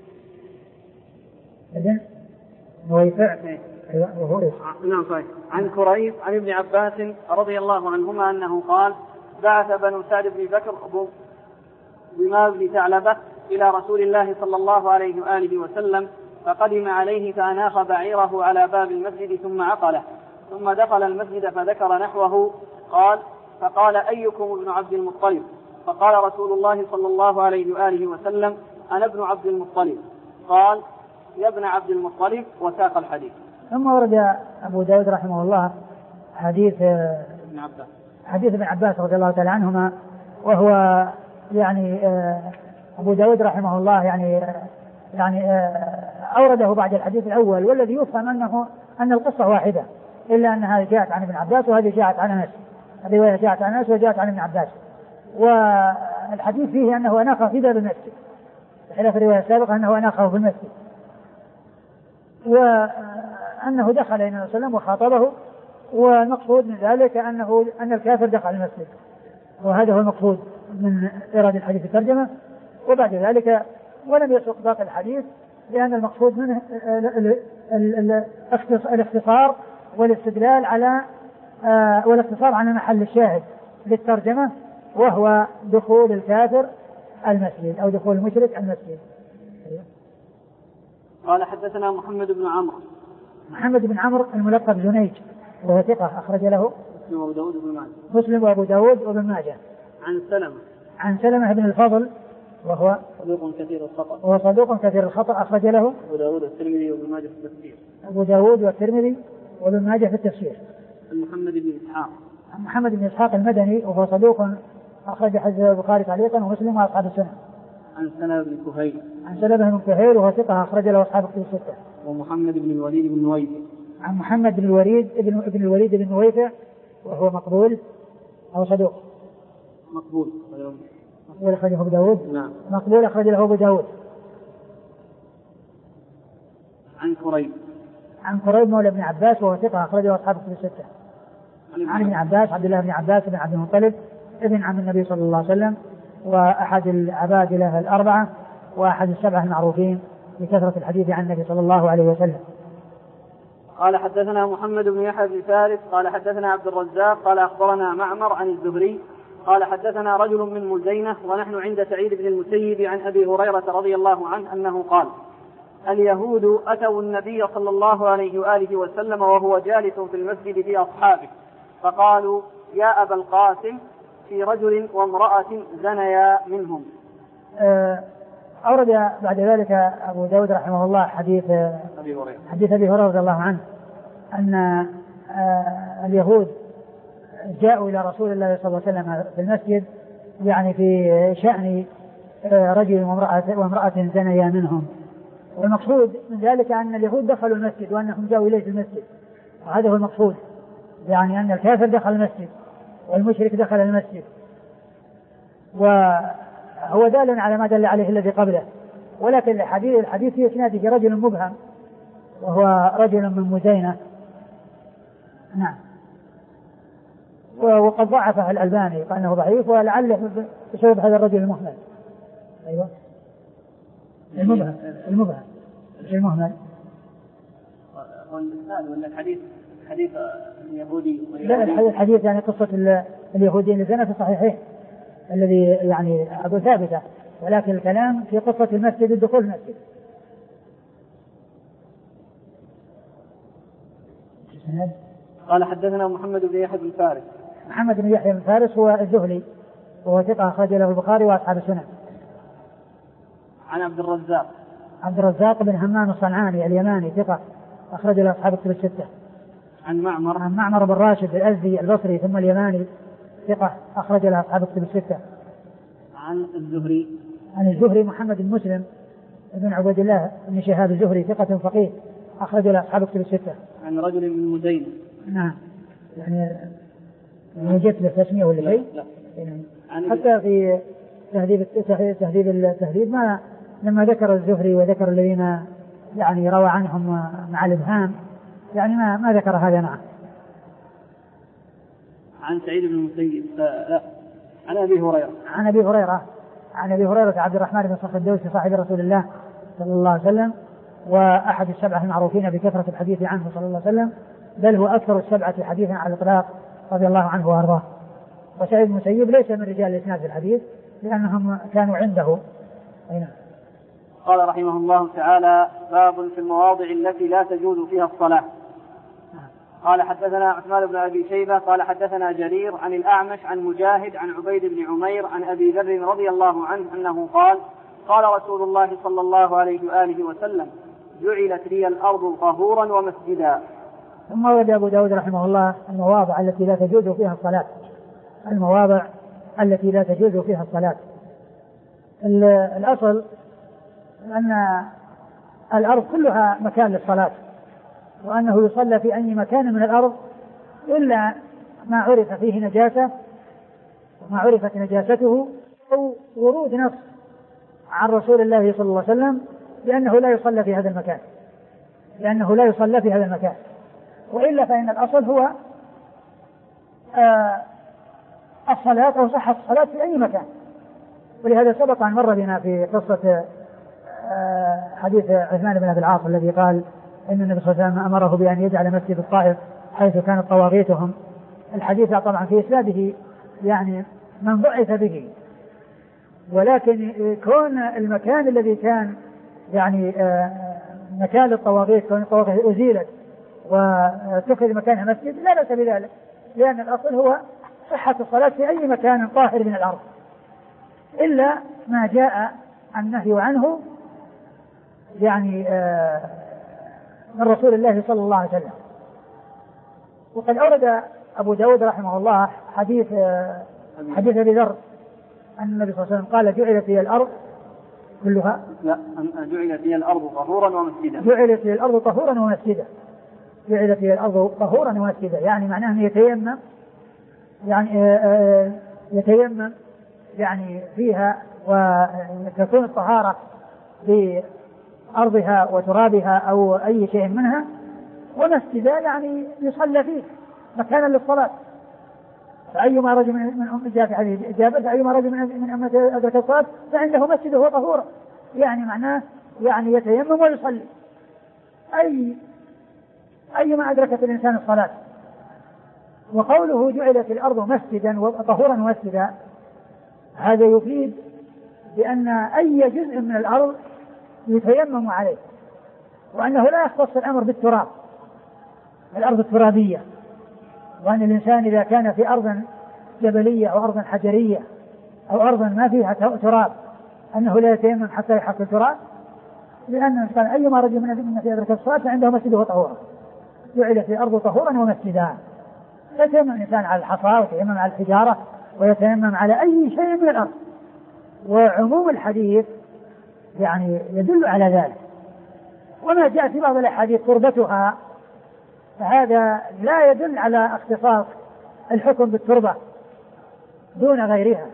نويفع نعم صحيح. عن كريب عن ابن عباس رضي الله عنهما أنه قال بعث بنو سعد بن بكر بما بن ثعلبة إلى رسول الله صلى الله عليه وآله وسلم، فقدم عليه فأناخ بعيره على باب المسجد ثم عقله، ثم دخل المسجد فذكر نحوه. قال فقال أيكم ابن عبد المطلب؟ فقال رسول الله صلى الله عليه وآله وسلم أنا ابن عبد المطلب. قال يا ابن عبد المطلب، وساق الحديث. ثم ورد أبو داود رحمه الله حديث ابن عباس حديث ابن عباس رضي الله تعالى عنهما، وهو يعني أبو داود رحمه الله يعني يعني أورده بعد الحديث الأول، والذي يفهم أنه أن القصة واحدة، إلا أنها جاءت عن ابن عباس وهذه جاءت عن أنس، هذه جاءت عن أنس وجاءت عن ابن عباس. والحديث فيه أنه أناخه في باب المسجد، بخلاف الرواية السابقة أنه أناخه في المسجد. وأنه دخل إلى النبي صلى الله عليه وسلم وخاطبه، والمقصود من ذلك أنه أن الكافر دخل المسجد، وهذا هو المقصود من إرادة الحديث الترجمة. وبعد ذلك ولم يسوق باقي الحديث، لأن المقصود منه الاختصار والاستدلال على والاقتصار على محل الشاهد للترجمة، وهو دخول الكافر المسجد أو دخول المشرك المسجد. قال حدثنا محمد بن عمرو محمد بن عمرو الملقب جنيج، وهو ثقة أخرج له مسلم وأبو داود وابن ماجه مسلم وأبو داود وابن ماجه. عن سلمة عن سلمة بن الفضل وهو صدوق كثير الخطأ وهو صدوق كثير الخطأ أخرج له أبو داود والترمذي وابن ماجه في التفسير أبو داود والترمذي وابن ماجه في التفسير. عن محمد بن إسحاق محمد بن إسحاق المدني وهو صدوق أخرج حديث البخاري تعليقا ومسلم وأصحاب السنة. عن سلمة بن كهيل عن سلمة بن كهيل وهو ثقة أخرج له أصحاب الكتب الستة. ومحمد بن الوليد بن نويفع عن محمد بن الوليد ابن ابن الوليد بن نويفع وهو مقبول أو صدوق مقبول مقبول أخرجه أبو داود. نعم. مقبول أخرج له أبو داود. عن كريب عن كريب مولى ابن عباس وهو ثقة أخرج له أصحاب الكتب الستة. عن ابن عباس عبد الله بن عباس بن عبد المطلب ابن عم النبي صلى الله عليه وسلم، وأحد العبادلة الأربعة، وأحد السبعة المعروفين بكثرة الحديث عن النبي صلى الله عليه وسلم. قال حدثنا محمد بن يحيى بن فارس قال حدثنا عبد الرزاق قال أخبرنا معمر عن الزهري قال حدثنا رجل من مزينة ونحن عند سعيد بن المسيب عن أبي هريرة رضي الله عنه أنه قال: اليهود أتوا النبي صلى الله عليه وآله وسلم وهو جالس في المسجد في أصحابه، فقالوا: يا أبا القاسم، في رجل وامرأة زنيا منهم. أورد بعد ذلك أبو داود رحمه الله حديث أبي هريرة حديث أبي هريرة رضي الله عنه أن اليهود جاءوا إلى رسول الله صلى الله عليه وسلم في المسجد، يعني في شأن رجل وامرأة, وامرأة زنيا منهم. والمقصود من ذلك أن اليهود دخلوا المسجد وأنهم جاءوا إليه في المسجد، وهذا هو المقصود، يعني أن الكافر دخل المسجد والمشرك دخل المسجد، وهو دال على ما دل عليه الذي قبله. ولكن الحديث الحديث في إسناده رجل مبهم وهو رجل من مزينة. نعم. وقد ضعفه الألباني قال أنه ضعيف، ولعله بسبب هذا الرجل المهمل. أيوة المبهم المبهم مش المهمل. والمثال ولا الحديث حديث اليهودي؟ لا، الحديث يعني قصة اليهودي اللي زنى في الصحيحين الذي يعني أبو ثابتة، ولكن الكلام في قصة المسجد الدخول المسجد. قال حدثنا محمد بن يحيى بن فارس. محمد بن يحيى بن فارس هو الزهري وهو ثقة أخرج له البخاري وأصحاب السنن. عن عبد الرزاق عبد الرزاق بن همام الصنعاني اليماني ثقة أخرج له أصحاب الكتب الستة. عن معمر عن معمر بن راشد الأزدي البصري ثم اليماني ثقة أخرج له أصحاب الكتب الستة. عن الزهري عن الزهري محمد بن مسلم بن عبد الله بن شهاب الزهري ثقة فقيه أخرج له أصحاب الكتب الستة. عن رجل من مزينة. نعم، يعني وجدت له تسمية ولا شيء؟ لا. يعني حتى في تهذيب تهذيب التهذيب ما لما ذكر الزهري وذكر الذين يعني روى عنهم مع الإبهام، يعني ما ما ذكر هذا معه. عن سعيد بن المسيب. لا. عن أبي هريرة. عن أبي هريرة عن أبي هريرة عبد الرحمن بن صخر الدوسي صاحب رسول الله صلى الله عليه وسلم، وأحد السبعة المعروفين بكثرة الحديث عنه صلى الله عليه وسلم، بل هو أكثر السبعة حديثا على الإطلاق رضي الله عنه وأرضاه. وسعيد بن المسيب ليس من رجال الإسناد في الحديث لأنهم كانوا عنده. أين؟ قال رحمه الله تعالى: باب في المواضع التي لا تجوز فيها الصلاة. قال حدثنا عثمان بن أبي شيبة قال حدثنا جرير عن الأعمش عن مجاهد عن عبيد بن عمير عن أبي ذر رضي الله عنه أنه قال: قال رسول الله صلى الله عليه وآله وسلم: جعلت لي الأرض طهورا ومسجدا. ثم ورد أبو داود رحمه الله المواضع التي لا تجوز فيها الصلاة. المواضع التي لا تجوز فيها الصلاة. الأصل أن الأرض كلها مكان للصلاة، وأنه يصلى في أي مكان من الأرض إلا ما عرف فيه نجاسة وما عرفت نجاسته أو ورود نص عن رسول الله صلى الله عليه وسلم بأنه لا يصلى في هذا المكان، لأنه لا يصلى في هذا المكان. وإلا فإن الأصل هو آه الصلاة أو صحة الصلاة في أي مكان. ولهذا سبق أن مر بنا في قصة آه حديث عثمان بن أبي العاص الذي قال إن النبي صلى الله عليه وسلم أمره بأن يجعل مسجد الطائف حيث كانت طواغيتهم. الحديث طبعا في إسناده يعني من ضعف به، ولكن كون المكان الذي كان يعني آه مكان للطواغيت، كون الطواغيت أزيلت واتخذ مكانها مسجد لا بأس بذلك، لأن الأصل هو صحة الصلاة في أي مكان طاهر من الأرض، إلا ما جاء النهي عنه يعني آه من رسول الله صلى الله عليه وسلم. وقد أورد أبو داود رحمه الله حديث آه حديث أبي ذر أن النبي صلى الله عليه وسلم قال جعلت لي الأرض كلها لا جعلت لي الأرض طهورا ومسجدا جعلت لي الأرض طهورا ومسجدا جعلت لي الأرض طهورا ومسجدا، يعني معناه أن يتيمم يعني آآ آآ يتيمم يعني فيها وتكون الطهارة بأرضها وترابها أو أي شيء منها، ومسجدا يعني يصلى فيه مكانا للصلاة. فأيما رجل من أم جاء في حديث جابر فأيما رجل من أمة أدرك الصلاة فعنده مسجد وهو طهورا، يعني معناه يعني يتيمم ويصلي أي أيما أدركت الإنسان الصلاة. وقوله جعلت الأرض مسجدا وطهورا ومسجدا هذا يفيد بأن أي جزء من الأرض يتيمم عليه، وأنه لا يختص الأمر بالتراب الأرض الترابية، وأن الإنسان إذا كان في أرض جبلية أو أرض حجرية أو أرض ما فيها تراب أنه لا يتيمم حتى يحط التراب، لأن الإنسان أيما رجل من الناس يدرك الصلاة فعنده مسجد وطهورا. جعلت الأرض طهورا ومسجدا، يتيمم الإنسان على الحصى ويتيمم على الحجارة ويتيمم على أي شيء من الأرض. وعموم الحديث يعني يدل على ذلك. وما جاء في بعض الأحاديث تربتها فهذا لا يدل على اختصاص الحكم بالتربة دون غيرها،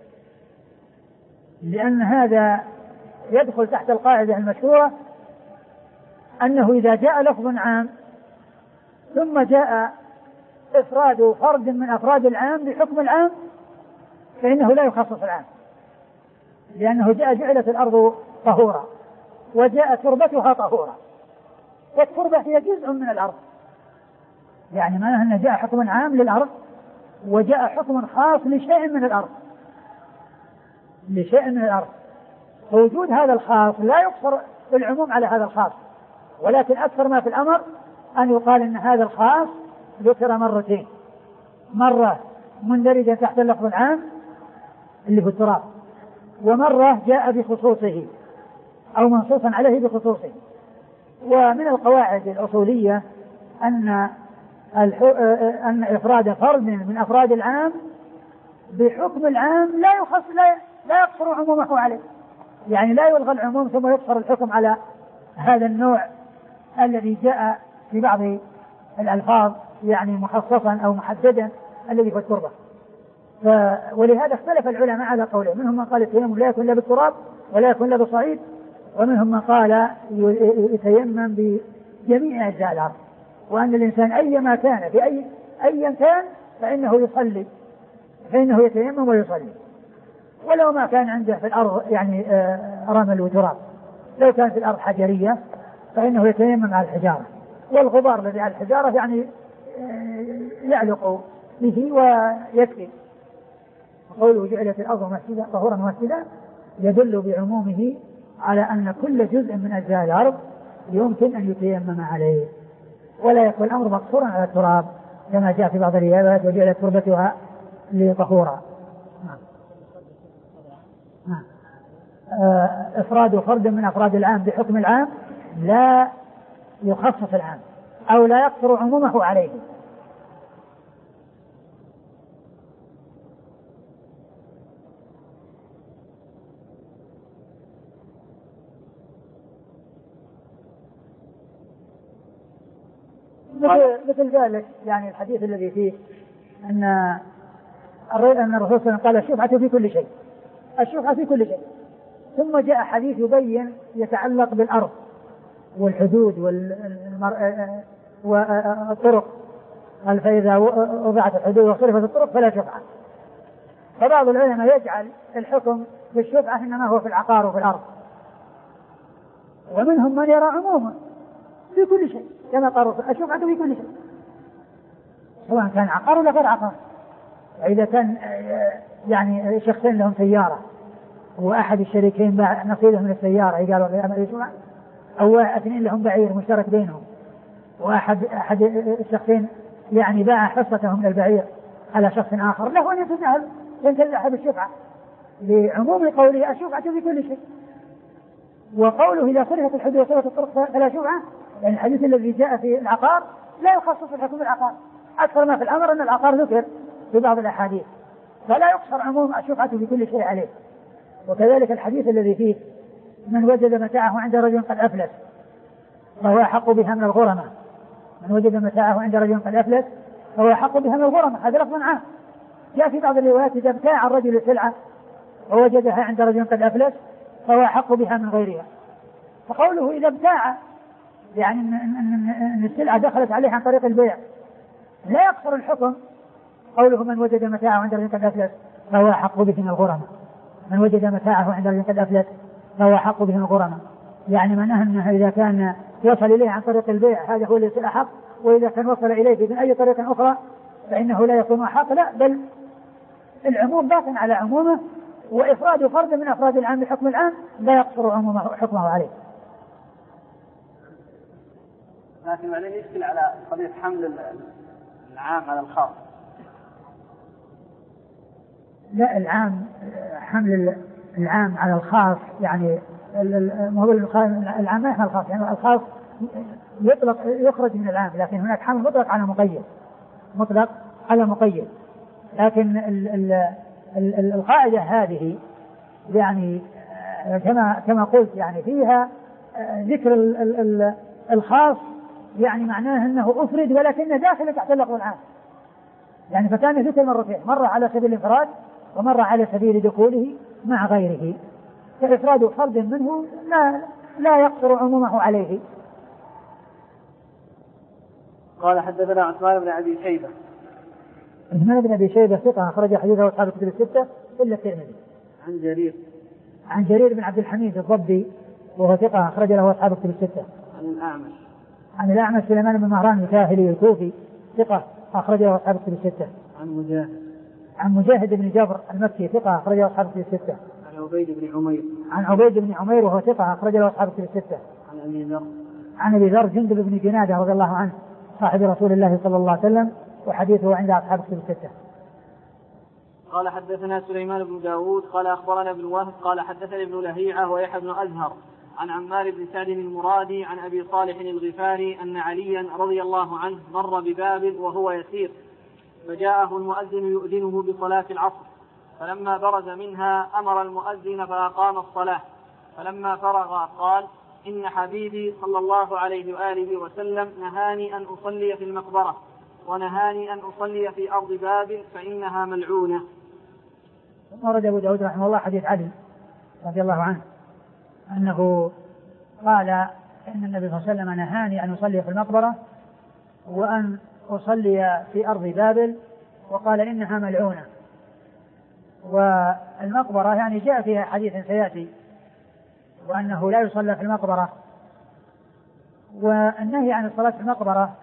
لأن هذا يدخل تحت القاعدة المشهورة أنه إذا جاء لفظ عام ثم جاء إفراد فرد من أفراد العام بحكم العام فإنه لا يخصص العام، لأنه جاء جعلت الأرض طهورا وجاء تربتها طهورا، والتربة هي جزء من الأرض، يعني معناه أن جاء حكم عام للأرض وجاء حكم خاص لشيء من الأرض لشيء من الأرض. ووجود هذا الخاص لا يقصر العموم على هذا الخاص، ولكن أكثر ما في الأمر أن يقال أن هذا الخاص ذكر مرتين، مرة مندرجا تحت اللفظ العام اللي في التراب، ومرة جاء بخصوصه أو منصوصا عليه بخصوصه. ومن القواعد الأصولية أن أن إفراد فرد من أفراد العام بحكم العام لا يخص لا لا يقصر عمومه عليه، يعني لا يلغى العموم ثم يقصر الحكم على هذا النوع الذي جاء في بعض الألفاظ يعني مخصصا أو محددا الذي في التربة. ولهذا اختلف العلماء على قولين، منهم من قال التيمم لا يكون لا بالتراب ولا يكون لا بالصعيد، ومنهم من قال يتيمم بجميع أجزاء الأرض، وأن الإنسان أيما كان في أي أيا كان فإنه يصلي فإنه يتيمم ويصلي، ولو ما كان عنده في الأرض يعني رمل وتراب، لو كان في الأرض حجرية فإنه يتيمم على الحجارة، والغبار الذي على الحجارة يعني يعلق به ويكفي. قوله جعلت الأرض مسجدا طهورا ومسجدا يدل بعمومه على أن كل جزء من أجزاء الأرض يمكن أن يتيمم عليه، ولا يكون الأمر مقصورا على التراب كما جاء في بعض الروايات وجعلت تربتها لطهورا. إفراد فرد من أفراد العام بحكم العام لا يخصص العام أو لا يقصر عمومه عليه. مثل ذلك يعني الحديث الذي فيه أن أن الرسول صلى الله عليه وسلم قال الشفعة في كل شيء، الشفعة في كل شيء، ثم جاء حديث يبين يتعلق بالأرض والحدود والطرق، قال فإذا وضعت الحدود وصرفت الطرق فلا شفعة. فبعض العلماء يجعل الحكم بالشفعة إنما هو في العقار وفي الأرض، ومنهم من يرى عموما في كل شيء كما قالوا الشفعة في كل شيء سواء كان عقار ولا غير عقار. وإذا كان يعني شخصين لهم سيارة وأحد الشريكين باع نصيبه من السيارة قالوا يعمل شفعة، أو اثنين لهم بعير مشترك بينهم وأحد أحد الشخصين يعني باع حصته من البعير على شخص آخر، له أن يتجاهل ينتزعها بالشفعة لعموم قوله الشفعة في كل شيء. وقوله إذا صرفت الحدود وصرفت الطرق فلا شفعة، يعني الحديث الذي جاء في العقار لا يخصص الحكم بالعقار، أكثر ما في الأمر أن العقار ذكر في بعض الأحاديث، فلا يقصر عموم الشفعة في كل شيء عليه. وكذلك الحديث الذي فيه من وجد متاعه عند رجل قد أفلس فهو أحق بها من الغرمة، من وجد متاعه عند رجل قد أفلس فهو أحق بها من الغرمة، هذا لفظ عام. جاء في بعض الروايات إذا ابتاع الرجل سلعة ووجدها عند رجل قد أفلس فهو أحق بها من غيرها. فقوله إذا ابتاع يعني أن السلعة دخلت عليه عن طريق البيع لا يقصر الحكم. قوله من وجد متاعه عند رجل قد أفلس فهو أحق به من الغرمة، من وجد متاعه عند رجل قد أفلس فهو أحق به من الغرمة، يعني معناه أنه إذا كان يصل إليه عن طريق البيع هذا هو الذي يصير أحق، وإذا كان وصل إليه من أي طريق أخرى فإنه لا يكون أحق. لا، بل العموم باطن على عمومه، وإفراد فرد من أفراد العام بحكم العام لا يقصر عمومه حكمه عليه. لكن بعدين يشكل على قضية حمل العام على الخاص. لا، العام حمل العام على الخاص يعني العام ما يحمل الخاص، يعني الخاص يطلق يخرج من العام، لكن هناك حمل مطلق على مقيد، مطلق على مقيد. لكن ال ال ال القاعدة هذه يعني كما كما قلت يعني فيها ذكر ال ال الخاص، يعني معناه أنه أفرد ولكن داخل تحت اللفظ العام، يعني فكان ذكر مرتين، مرة على سبيل الانفراد ومرة على سبيل دخوله مع غيره، فإفراد فرد منه لا لا يقصر عمومه عليه. قال حدثنا عثمان بن أبي شيبة. عثمان بن أبي شيبة ثقة أخرج حديثه أصحاب الكتب الستة إلا الترمذي. عن جرير عن جرير بن عبد الحميد الضبي وهو ثقة أخرج له أصحاب الكتب الستة. عن الأعمش عن الأعمش سليمان بن مهران الكاهلي الكوفي ثقة أخرج له أصحاب الكتب الستة. عن مجاهد عن مجاهد بن جبر المكي ثقة أخرج له أصحاب الكتب الستة. عن عبيد بن عمير عن عبيد بن عمير وهو ثقة أخرج له أصحاب الكتب الستة. عن أبي ذر عن أبي ذر جندب بن جنادة رضي الله عنه صاحب رسول الله صلى الله عليه وسلم وحديثه عند أصحاب الكتب الستة. قال حدثنا سليمان بن داود قال أخبرنا ابن وهب قال حدثني ابن لهيعة ويحيى بن أزهر عن عمار بن سعد المرادي عن أبي صالح الغفاري أن عليا رضي الله عنه مر بباب وهو يسير فجاءه المؤذن يؤذنه بصلاة العصر، فلما برز منها أمر المؤذن فأقام الصلاة، فلما فرغ قال إن حبيبي صلى الله عليه وآله وسلم نهاني أن أصلي في المقبرة ونهاني أن أصلي في أرض باب فإنها ملعونة. ورد أبو داود رحمه الله حديث علي رضي الله عنه أنه قال إن النبي صلى الله عليه وسلم نهاني أن أصلي في المقبرة وأن أصلي في أرض بابل، وقال إنها ملعونة. والمقبرة يعني جاء فيها حديث سيأتي وأنه لا يصلى في المقبرة، والنهي عن الصلاة في المقبرة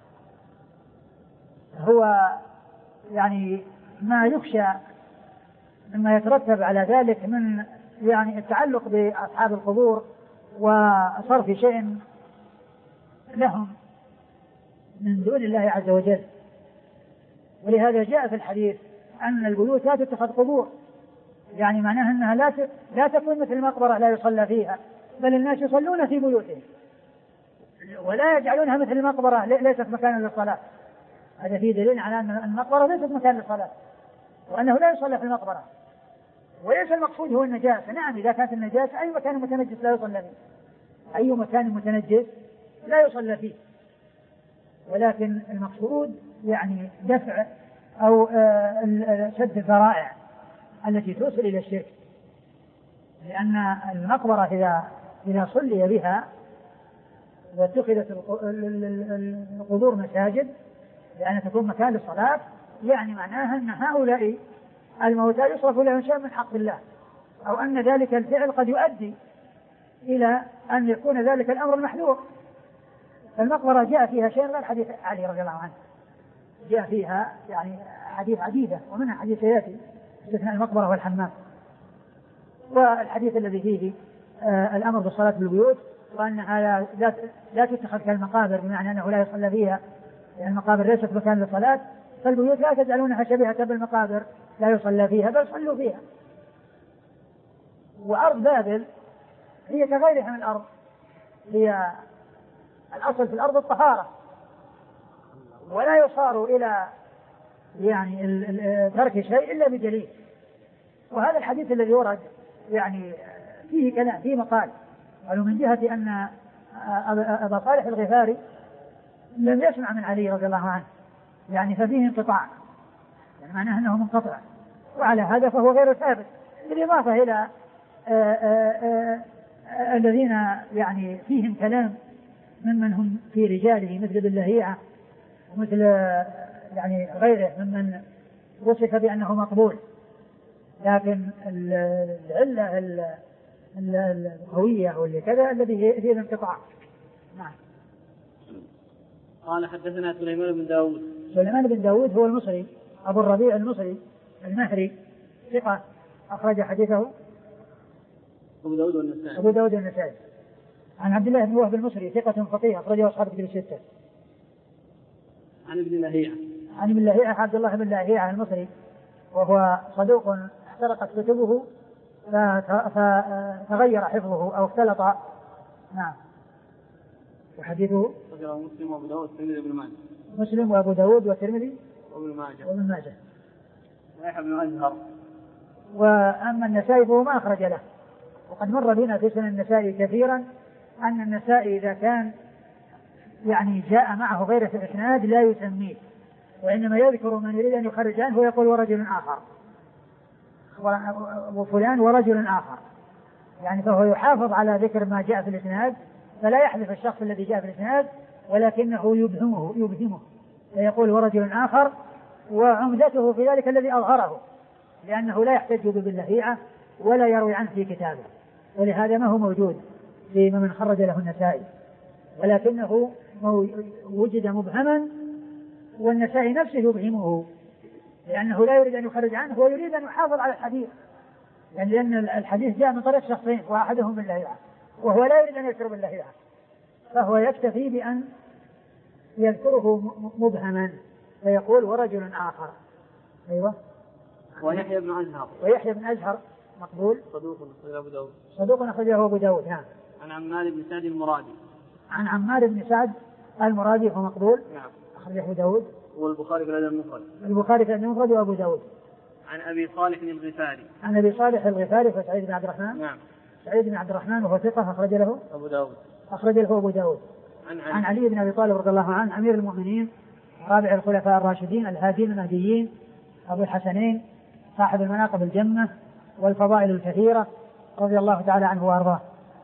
هو يعني ما يخشى مما يترتب على ذلك من يعني التعلق بأصحاب القبور وصرف شيء لهم من دون الله عز وجل. ولهذا جاء في الحديث أن البيوت لا تتخذ قبور، يعني معناها أنها لا لا تكون مثل المقبرة لا يصلى فيها، بل الناس يصلون في بيوتهم ولا يجعلونها مثل المقبرة ليست مكانا للصلاة. هذا فيه دليل على أن المقبرة ليست مكان للصلاة وأنه لا يصلى في المقبرة. وليس المقصود هو النجاسة، نعم إذا كانت النجاسة أي مكان متنجس لا يصلى فيه، أي مكان متنجس لا يصلى فيه، ولكن المقصود يعني دفع أو سد الذرائع التي توصل إلى الشرك، لأن المقبرة إذا إذا صلي بها واتخذت القبور مساجد لأن تكون مكان للصلاة، يعني معناها أن هؤلاء الموتى يصرف لهم شيء من حق الله، أو أن ذلك الفعل قد يؤدي إلى أن يكون ذلك الأمر المحذور. المقبرة جاء فيها شيء غير حديث علي رضي الله عنه، جاء فيها يعني حديث عديدة ومنها حديث ياتي استثناء المقبرة والحمام، والحديث الذي فيه آه الأمر بالصلاة في البيوت، وأنها لا, لا, لا تتخذ كالمقابر بمعنى أنه لا يصلى فيها، لأن المقابر ليست مكان للصلاة، فالبيوت لا تجعلونها شبيهة بالمقابر لا يصلى فيها بل صلوا فيها. وأرض بابل هي كغيرها من الأرض، هي الأصل في الأرض الطهارة، ولا يصار إلى يعني ترك شيء إلا بدليل. وهذا الحديث الذي ورد يعني فيه كلام، فيه مقال، قالوا من جهة أن أبا صالح الغفاري لم يسمع من علي رضي الله عنه، يعني ففيه انقطاع، يعني معناه أنه منقطع، وعلى هذا فهو غير ثابت، بالإضافة إلى آآ آآ آآ الذين يعني فيهم كلام ممن هم في رجاله مثل ابن لهيعة ومثل يعني غيره ممن وصف بأنه مقبول، لكن العلة القوية واللي كذا الذي هي الانقطاع. نعم. قال حدثنا سليمان بن داود. سليمان بن داود هو المصري أبو الربيع المصري المهري، ثقة أخرج حديثه أبو داود والنسائي. أبو داود والنسائي. عن عبد الله بن وهب المصري ثقة فقيه أخرجه أصحاب الكتب الستة. عن ابن لهيعة. عن ابن لهيعة عبد الله بن لهيعة المصري، وهو صدوق احترقت كتبه فتغير حفظه أو اختلط. نعم. وحديثه مسلم وأبو داود والترمذي وابن ماجه. مسلم وأبو داود والترمذي وابن ماجه. وابن ماجه. ويحيى بن أزهر. وأما النسائي فهو ما أخرج له، وقد مر بنا في سنن النسائي كثيرا أن النسائي إذا كان يعني جاء معه غيره في الإسناد لا يسميه، وإنما يذكر من يريد أن يخرج عنه ويقول ورجل آخر وفلان ورجل آخر، يعني فهو يحافظ على ذكر ما جاء في الإسناد، فلا يحذف الشخص الذي جاء في الإسناد، ولكنه يبهمه يبهمه فيقول ورجل آخر، وعمدته في ذلك الذي أظهره، لأنه لا يحتج بابن لهيعة ولا يروي عنه في كتابه، ولهذا ما هو موجود في من خرج له النسائي، ولكنه وجد مبهما، والنسائي نفسه يبهمه لأنه لا يريد أن يخرج عنه، هو يريد أن يحافظ على الحديث، يعني لأن الحديث جاء من طريق شخصين وأحدهم بن لهيعة، وهو لا يريد أن يذكر بن لهيعة، فهو يكتفي بأن يذكره مبهما فيقول ورجل آخر. أيوة. ويحيى بن أزهر. ويحيى بن أزهر مقبول صدوق أخرجه أبو داود. صدوق أخرجه أبو داود. نعم. عن عمار بن سعد المرادي. عن عمار بن سعد المرادي وهو مقبول. نعم. أخرجه أبو داود. والبخاري في الأدب المفرد. البخاري في الأدب المفرد وأبو داود. عن أبي صالح الغفاري. عن أبي صالح الغفاري وسعيد بن عبد الرحمن. نعم. سعيد بن عبد الرحمن وهو ثقة أخرج له أبو داود. أخرج له أبو داود. عن علي. عن علي بن أبي طالب رضي الله عنه أمير المؤمنين رابع الخلفاء الراشدين الهادين المهديين أبو الحسنين صاحب المناقب الجنة والفضائل الكثيرة رضي الله تعالى عنه وأرضاه.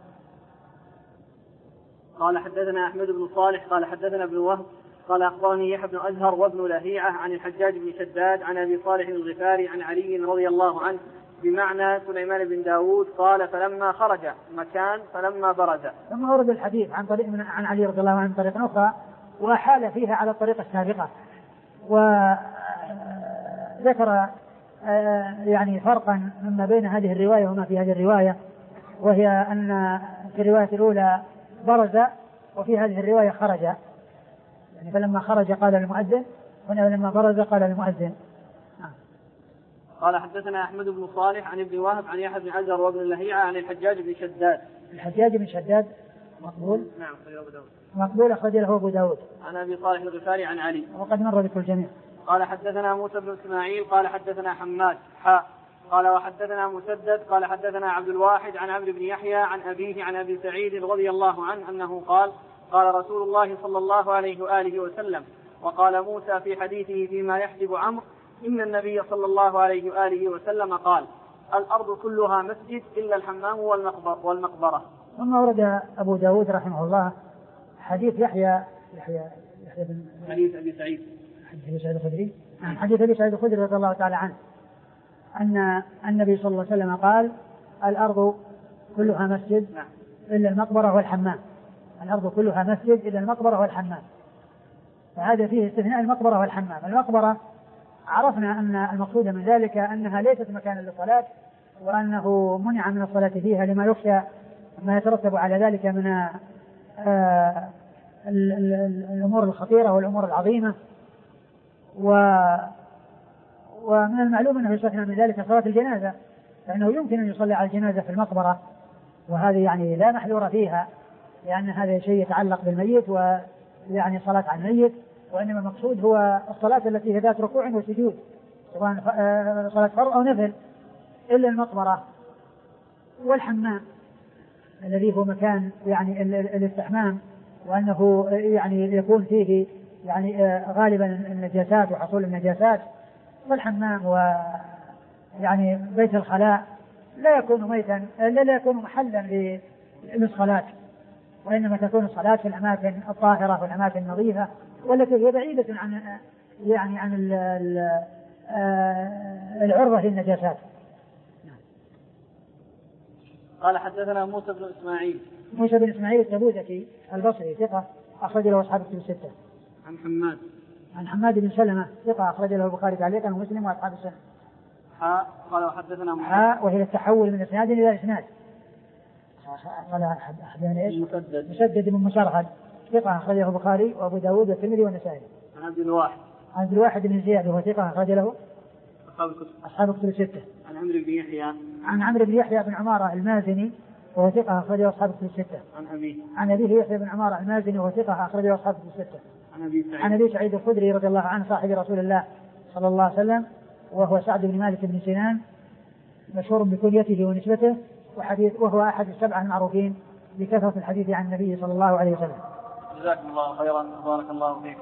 قال حدثنا أحمد بن صالح قال حدثنا ابن وهب قال أخبرني يحيى بن أزهر وابن لهيعة عن الحجاج بن شداد عن أبي صالح الغفاري عن علي رضي الله عنه بمعنى سليمان بن داود قال فلما خرج مكان فلما برز. ثم ورد الحديث عن طريق من عن علي رضي الله عنه من طريق أخرى وأحال فيها على الطريقة السابقة، وذكر يعني فرقا مما بين هذه الرواية وما في هذه الرواية، وهي أن في الرواية الأولى برز وفي هذه الرواية خرج، يعني فلما خرج قال المؤذن هنا لما برز قال المؤذن. قال حدثنا أحمد بن صالح عن ابن وهب عن يحيى بن أزهر وابن لهيعة عن الحجاج بن شداد. الحجاج بن شداد مقبول. نعم أخرجه أبو داود. مقبول أخرج له أبو داود. عن أبي صالح الغفاري عن علي. وقد مر بكل جميع. قال حدثنا موسى بن إسماعيل قال حدثنا حماد حاء قال وحدثنا مسدد قال حدثنا عبد الواحد عن عمرو بن يحيى عن أبيه عن أبي سعيد رضي الله عنه أنه قال قال رسول الله صلى الله عليه وآله وسلم وقال موسى في حديثه فيما يحجب عمرو إن النبي صلى الله عليه وآله وسلم قال الأرض كلها مسجد إلا الحمام والمقبرة. ثم ورد أبو داود رحمه الله حديث يحيى يحيى يحيى بن حديث أبي سعيد حديث أبي سعيد الخدري عن حديث أبي سعيد الخدري رضي الله تعالى عنه أن النبي صلى الله عليه وسلم قال الأرض كلها مسجد إلا المقبرة والحمام. الأرض كلها مسجد إلا المقبرة والحمام. فهذا فيه استثناء المقبرة والحمام. المقبرة عرفنا أن المقصود من ذلك أنها ليست مكانا للصلاة، وأنه منع من الصلاة فيها لما يخشى ما يترتب على ذلك من آه الأمور الخطيرة والأمور العظيمة. و ومن المعلوم أنه يستثنى من ذلك صلاة الجنازة، فإنه يمكن أن يصلي على الجنازة في المقبرة، وهذه يعني لا محذور فيها، لأن هذا شيء يتعلق بالميت ويعني صلاة على الميت، وإنما المقصود هو الصلاة التي هي ذات ركوع وسجود، سواء صلاة فرض أو نفل، إلا المقبرة والحمام الذي هو مكان يعني الاستحمام، وأنه يعني يكون فيه يعني غالبا النجاسات وحصول النجاسات. والحمام ويعني بيت الخلاء لا يكون ميتا، لا يكون محلا للصلاة، وإنما تكون الصلاة في الأماكن الطاهرة والأماكن النظيفة والتي هي بعيدة عن يعني عن العرضة للنجاسات. قال حدثنا موسى بن إسماعيل موسى بن إسماعيل التبوذكي البصري ثقة أخرج له أصحاب الكتب الستة. عن حماد عن حماد بن سلمة ثقة أخرج له البخاري تعليقا ومسلم وأصحاب السنة. حاء قال وحدثنا حاء وهي التحول من إسناد إلى إسناد. قال أحدنا إيش؟ مسدد مسدد بن مسرهد ثقة أخرجه البخاري وأبو داود والترمذي والنسائي. عن عبد الواحد عن عبد الواحد بن زياد وهو ثقة أخرج له أصحاب الكتب أصحاب الكتب الستة. عن عمرو بن يحيى عن عمرو بن يحيى بن عمارة المازني وهو ثقة أخرجه أصحاب الكتب الستة. عن أبيه عن أبيه يحيى بن عمارة المازني وهو ثقة أخرجه أصحاب الكتب الستة. عن أبي سعيد عن أبي سعيد الخدري رضي الله عنه صاحب رسول الله صلى الله عليه وسلم، وهو سعد بن مالك بن سنان مشهور بكنيته ونسبته، وحديث وهو أحد السبعة المعروفين بكثرة الحديث عن النبي صلى الله عليه وسلم. جزاكم الله خيرا بارك الله فيكم.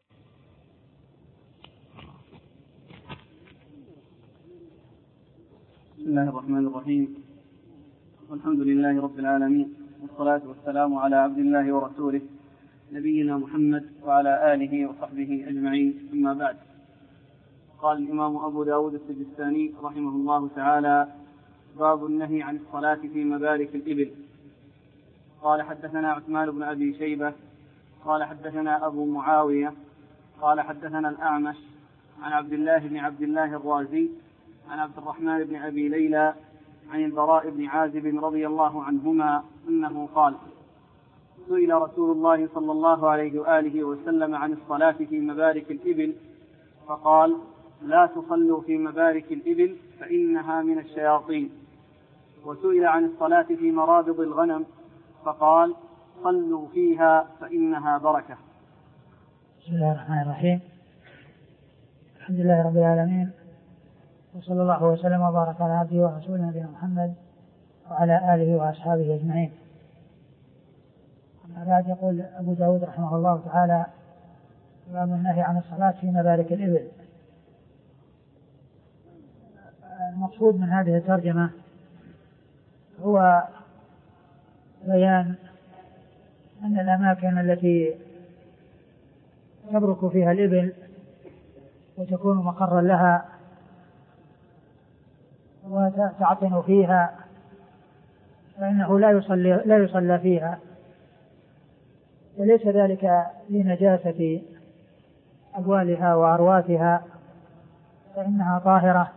بسم الله الرحمن الرحيم، والحمد لله رب العالمين، والصلاة والسلام على عبد الله ورسوله نبينا محمد وعلى آله وصحبه أجمعين، أما بعد. قال الإمام أبو داود السجستاني رحمه الله تعالى: باب النهي عن الصلاة في مبارك الإبل. قال حدثنا عثمان بن أبي شيبة قال حدثنا أبو معاوية قال حدثنا الأعمش عن عبد الله بن عبد الله الرازي عن عبد الرحمن بن أبي ليلى عن البراء بن عازب رضي الله عنهما أنه قال: سئل رسول الله صلى الله عليه وآله وسلم عن الصلاة في مبارك الإبل فقال: لا تصلوا في مبارك الإبل فإنها من الشياطين. وسئل عن الصلاة في مرابض الغنم فقال: صلوا فيها فإنها بركة. بسم الله الرحمن الرحيم، الحمد لله رب العالمين، وصلى الله وسلم وبارك على عبده ورسوله نبينا محمد وعلى آله وأصحابه أجمعين. أما بعد، يقول أبو داود رحمه الله تعالى: باب النهي عن الصلاة في مبارك الإبل. المقصود من هذه الترجمة هو بيان أن الأماكن التي تبرك فيها الإبل وتكون مقرا لها وتعطن فيها فإنه لا يصلي, لا يصلى فيها، وليس ذلك لنجاسة أبوالها وأرواثها، فإنها طاهرة،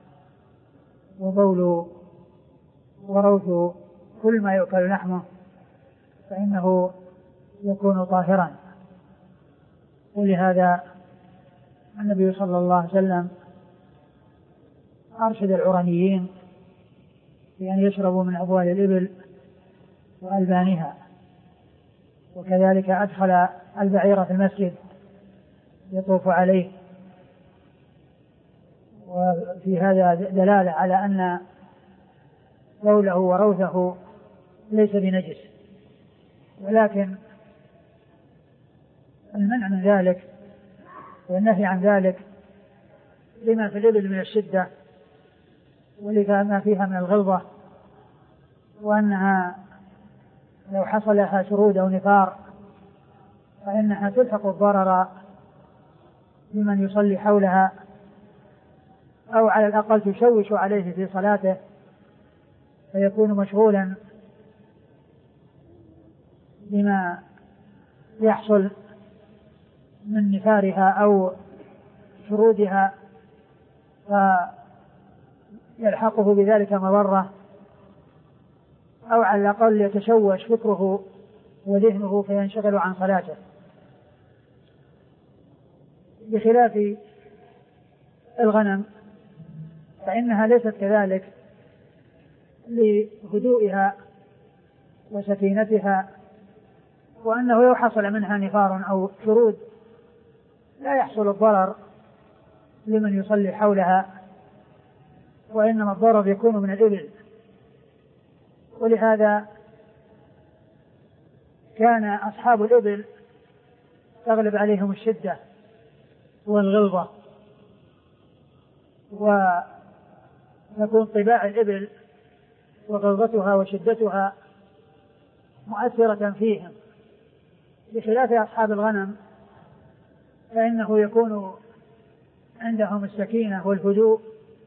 وبول وروث كل ما يؤكل لحمه فإنه يكون طاهرا. ولهذا النبي صلى الله عليه وسلم أرشد العرنيين بأن يشربوا من أبوال الإبل وألبانها، وكذلك أدخل البعير في المسجد يطوف عليه، وفي هذا دلالة على أن بوله وروثه ليس بنجس، ولكن المنع من ذلك والنهي عن ذلك لما في الإبل من الشدة ولما فيها من الغلظة، وأنها لو حصل لها شرود أو نفار فإنها تلحق الضرر بمن يصلي حولها، أو على الأقل تشوش عليه في صلاته فيكون مشغولا بما يحصل من نفارها أو شرودها فيلحقه بذلك مضرة، أو على الأقل يتشوش فكره وذهنه فينشغل عن صلاته، بخلاف الغنم فإنها ليست كذلك لهدوئها وسكينتها، وأنه لو حصل منها نفار أو شرود لا يحصل الضرر لمن يصلي حولها، وإنما الضرر يكون من الإبل. ولهذا كان أصحاب الإبل تغلب عليهم الشدة والغلظة، وتكون طباع الإبل وغلظتها وشدتها مؤثرة فيهم، بخلاف أصحاب الغنم فإنه يكون عندهم السكينة والهدوء،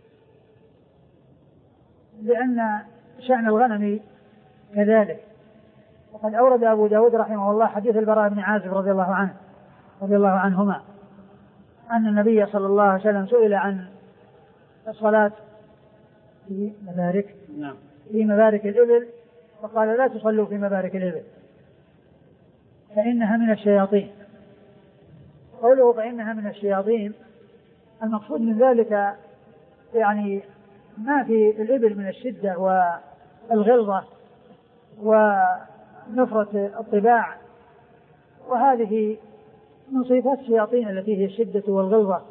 لأن شأن الغنم كذلك. وقد أورد أبو داود رحمه الله حديث البراء بن عازب رضي الله عنه رضي الله عنهما أن النبي صلى الله عليه وسلم سئل عن الصلاة في مبارك نعم. في مبارك الإبل فقال لا تصلوا في مبارك الإبل فإنها من الشياطين. قوله فإنها من الشياطين المقصود من ذلك يعني ما في الإبل من الشدة والغلظة ونفرة الطباع، وهذه من صفات الشياطين التي هي الشدة والغلظة،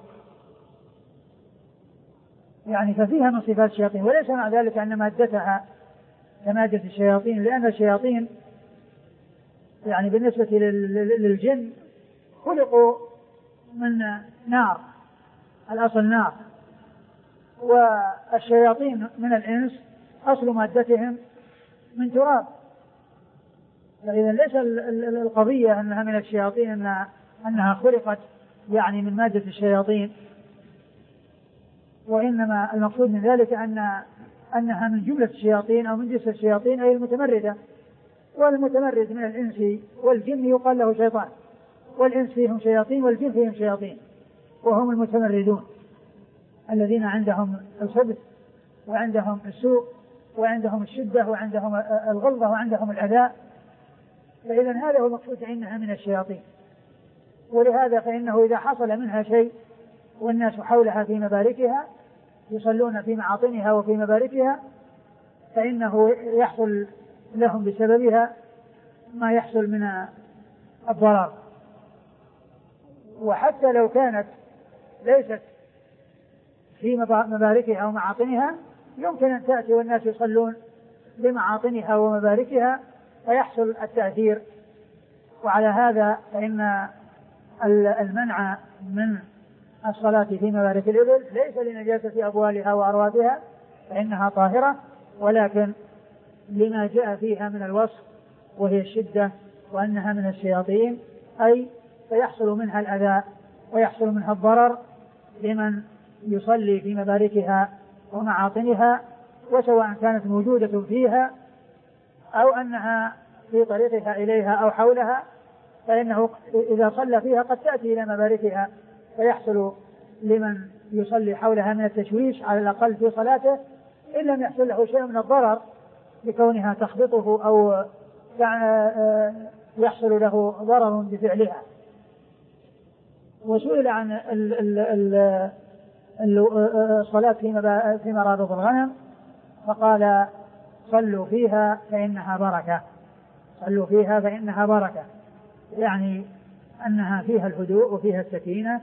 يعني ففيها من صفات الشياطين، وليس مع ذلك أن مادتها كمادة الشياطين، لأن الشياطين يعني بالنسبة للجن خلقوا من نار، الأصل نار، والشياطين من الإنس أصل مادتهم من تراب. فإذا ليس القضية أنها من الشياطين أنها, أنها خلقت يعني من مادة الشياطين، وإنما المقصود من ذلك أن أنها من جملة الشياطين أو من جنس الشياطين أي المتمردة. والمتمرد من الإنس والجن يقال له شيطان، والإنس فيهم شياطين والجن فيهم شياطين، وهم المتمردون الذين عندهم الخبث وعندهم السوء وعندهم الشدة وعندهم الغلظة وعندهم الأذى. فإذا هذا هو المقصود إنها من الشياطين. ولهذا فإنه إذا حصل منها شيء والناس حولها في مباركها يصلون في معاطنها وفي مباركها فإنه يحصل لهم بسببها ما يحصل من الضرر. وحتى لو كانت ليست في مباركها أو معاطنها يمكن أن تأتي والناس يصلون بمعاطنها ومباركها فيحصل التأثير. وعلى هذا فإن المنع من الصلاة في مبارك الإبل ليس لنجاسة أبوالها وأرواتها فإنها طاهرة، ولكن لما جاء فيها من الوصف وهي الشدة وأنها من الشياطين، أي فيحصل منها الأذى ويحصل منها الضرر لمن يصلي في مباركها ومعاطنها، وسواء كانت موجودة فيها أو أنها في طريقها إليها أو حولها، فإنه إذا صلى فيها قد تأتي إلى مباركها فيحصل لمن يصلي حولها من التشويش على الأقل في صلاته، إن لم يحصل له شيء من الضرر بكونها تخبطه أو يحصل له ضرر بفعلها. وسئل عن الصلاة في مرابض الغنم فقال صلوا فيها فإنها بركة، صلوا فيها فإنها بركة، يعني أنها فيها الهدوء وفيها السكينة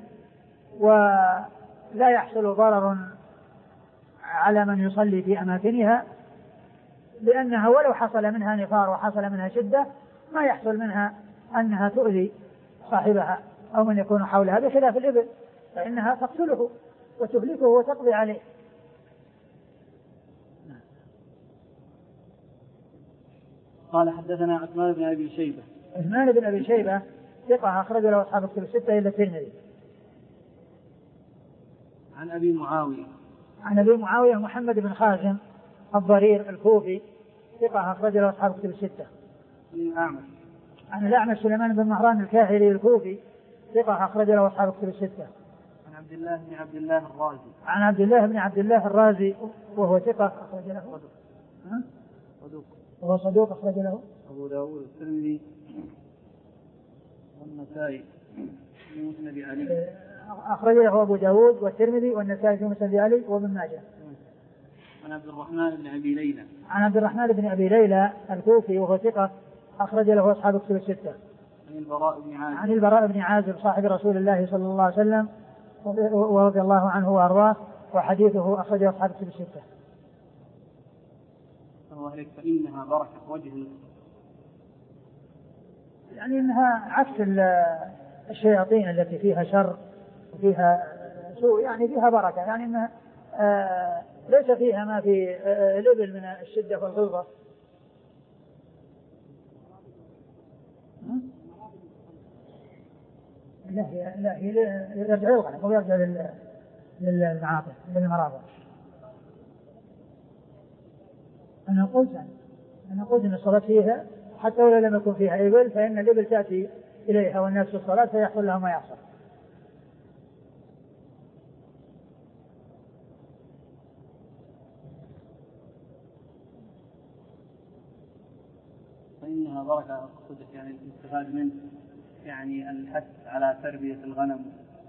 ولا يحصل ضرر على من يصلي في أماكنها، لأنها ولو حصل منها نفار وحصل منها شدة ما يحصل منها أنها تؤذي صاحبها أو من يكون حولها، بخلاف الإبل فإنها تقتله وتهلكه وتقضي عليه. قال حدثنا عثمان بن أبي شيبة. عثمان بن أبي شيبة ثقة أخرج له أصحاب الكتب الستة إلا الترمذي. عن أبي معاوية عن أبي معاوية محمد بن خازم الضرير الكوفي ثقة أخرج له أصحاب الكتب الستة. عن الأعمش عن الأعمش سليمان بن مهران الكاهلي الكوفي ثقة أخرج له أصحاب الكتب الستة. عن عبد الله بن عبد الله الرازي عن عبد الله بن عبد الله الرازي وهو ثقة أخرج له صدوق وهو صدوق أخرج له أبو داود والترمذي والنسائي في مسند علي. أخرج له أبو داود والترمذي والنسائي في مسند علي وابن ماجه. عن عبد الرحمن بن أبي ليلى عن عبد الرحمن بن أبي ليلى الكوفي وهو ثقة أخرج له أصحاب الكتب الستة. عن البراء بن عازب عن البراء بن عازب صاحب رسول الله صلى الله عليه وسلم ورضي الله عنه وأرضاه وحديثه أخرجه أصحاب الكتب الستة. الله عليك فإنها بركة وجه يعني إنها عكس الشياطين التي فيها شر وفيها سوء، يعني فيها بركة، يعني إنها آه ليس فيها ما في آه الإبل من الشدة والغلظة. لا هي لا هي يرجع للغنم ويرجع للمعاطف للمرابط. أنا قلت أنا قلت إن الصلاة فيها حتى ولو لم يكن فيها إبل فإن الإبل تأتي إليها والناس في الصلاة فيحصل لها ما يحصل. فإنها بركة أقصد يعني الاستفاد منه يعني الحث على تربية الغنم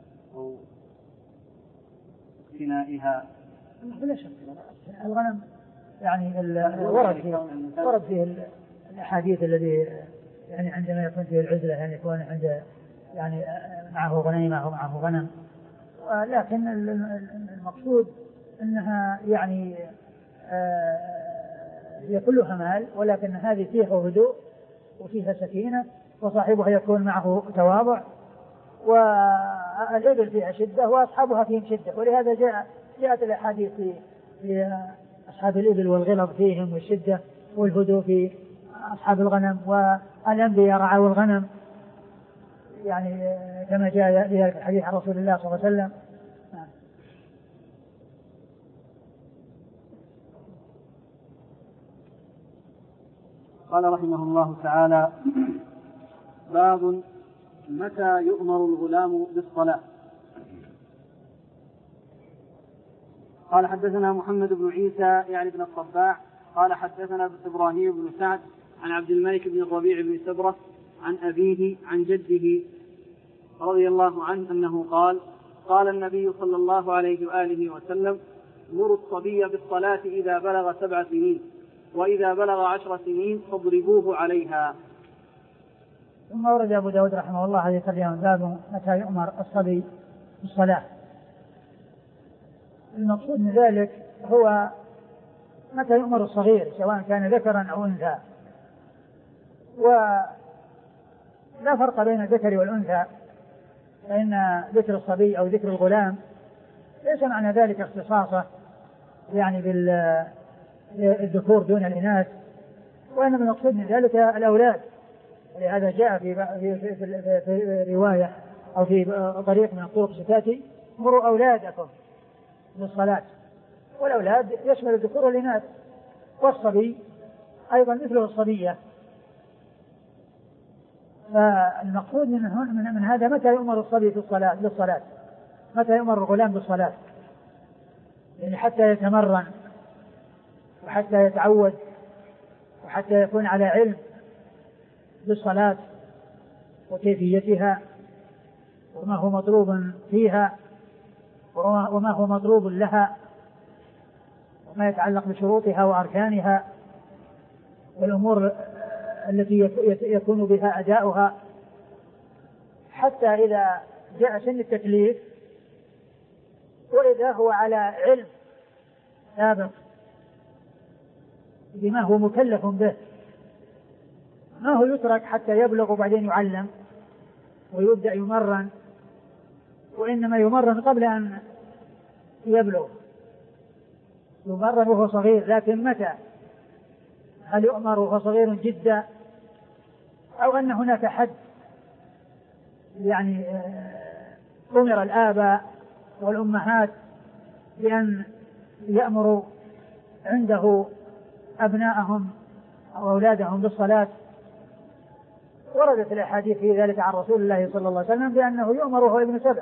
واقتنائها. بلا شك الغنم يعني ورد فيه ورد فيه الأحاديث الذي يعني عندما يكون فيه العزلة يعني يكون عنده يعني معه غنيمة أو معه غنم، لكن المقصود أنها يعني هي كلها مال، ولكن هذه فيها هدوء وفيها سكينة وصاحبها يكون معه تواضع، والإبل فيها شدة وأصحابها فيهم شدة، ولهذا جاء جاءت الأحاديث في أصحاب الإبل والغلظ فيهم والشدة والهدوء في أصحاب الغنم، والأنبياء رعوا الغنم يعني كما جاء في الحديث عن رسول الله صلى الله عليه وسلم. قال رحمه الله تعالى: باب متى يؤمر الغلام بالصلاة. قال حدثنا محمد بن عيسى يعني بن الصباح قال حدثنا إبراهيم بن سعد عن عبد الملك بن الربيع بن سبرة عن أبيه عن جده رضي الله عنه أنه قال: قال النبي صلى الله عليه وآله وسلم: مروا الصبي بالصلاة إذا بلغ سبع سنين، وإذا بلغ عشر سنين فاضربوه عليها. ثم ورد أبو داود رحمه الله هذه الترجمة: باب متى يؤمر الصبي بالصلاة. المقصود من ذلك هو متى يؤمر الصغير سواء كان ذكرا أو أنثى، ولا فرق بين الذكر والأنثى، فإن ذكر الصبي أو ذكر الغلام ليس معنى ذلك اختصاصه يعني بالذكور دون الإناث، وإنما المقصود من ذلك الأولاد. ولهذا جاء في, في, في, في, في رواية أو في طريق من الطرق ستاتي: مروا أولادكم بالصلاة. والأولاد يشمل الذكور والإناث، والصبي أيضا مثله الصبية. فالمقصود من, من, من هذا متى يؤمر الصبي في الصلاة بالصلاة، متى يؤمر الغلام بالصلاة، يعني حتى يتمرن وحتى يتعود وحتى يكون على علم بالصلاة وكيفيتها وما هو مطلوب فيها وما هو مطلوب لها وما يتعلق بشروطها وأركانها والأمور التي يكون بها أداؤها، حتى إذا جاء سن التكليف وإذا هو على علم سابق بما هو مكلف به، ما هو يترك حتى يبلغ وبعدين يعلم ويبدأ يمرن، وإنما يمرن قبل أن يبلغ، يمرن وهو صغير. لكن متى؟ هل يؤمر وهو صغير جدا، أو أن هناك حد يعني أمر الآباء والأمهات بأن يأمروا عنده أبناءهم أو أولادهم بالصلاة، وردت الأحاديث في ذلك عن رسول الله صلى الله عليه وسلم بأنه يؤمر وهو ابن سبع،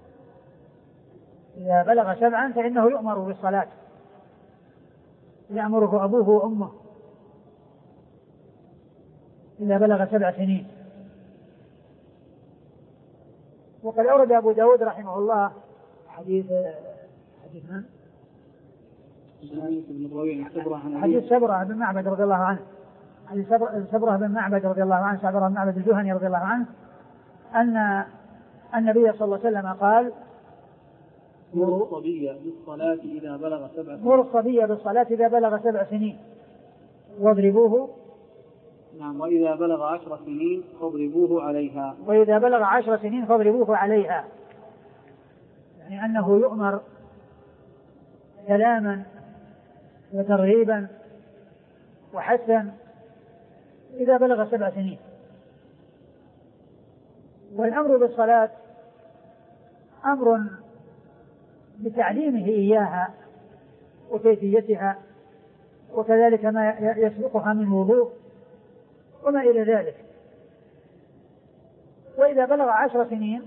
إذا بلغ سبعا فإنه يؤمر بالصلاة، يأمره أبوه وأمه إذا بلغ سبع سنين. وقد أورد أبو داود رحمه الله حديث حديث من؟ حديث سبرة بن معبد رضي الله عنه، حديث سبرة بن معبد رضي الله عنه، سبرة بن معبد الجهني رضي الله عنه، أن النبي صلى الله عليه وسلم قال: مر الصبي بالصلاة إذا بلغ سبع سنين مر الصبي بالصلاة إذا بلغ سبع سنين واضربوه. نعم. وإذا بلغ عشر سنين فاضربوه عليها. وإذا بلغ عشر سنين فاضربوه عليها، يعني أنه يؤمر كلاما وترغيبا وحثا إذا بلغ سبع سنين. والأمر بالصلاة أمر بتعليمه إياها وكيفيتها، وكذلك ما يسبقها من وضوء وما إلى ذلك. وإذا بلغ عشر سنين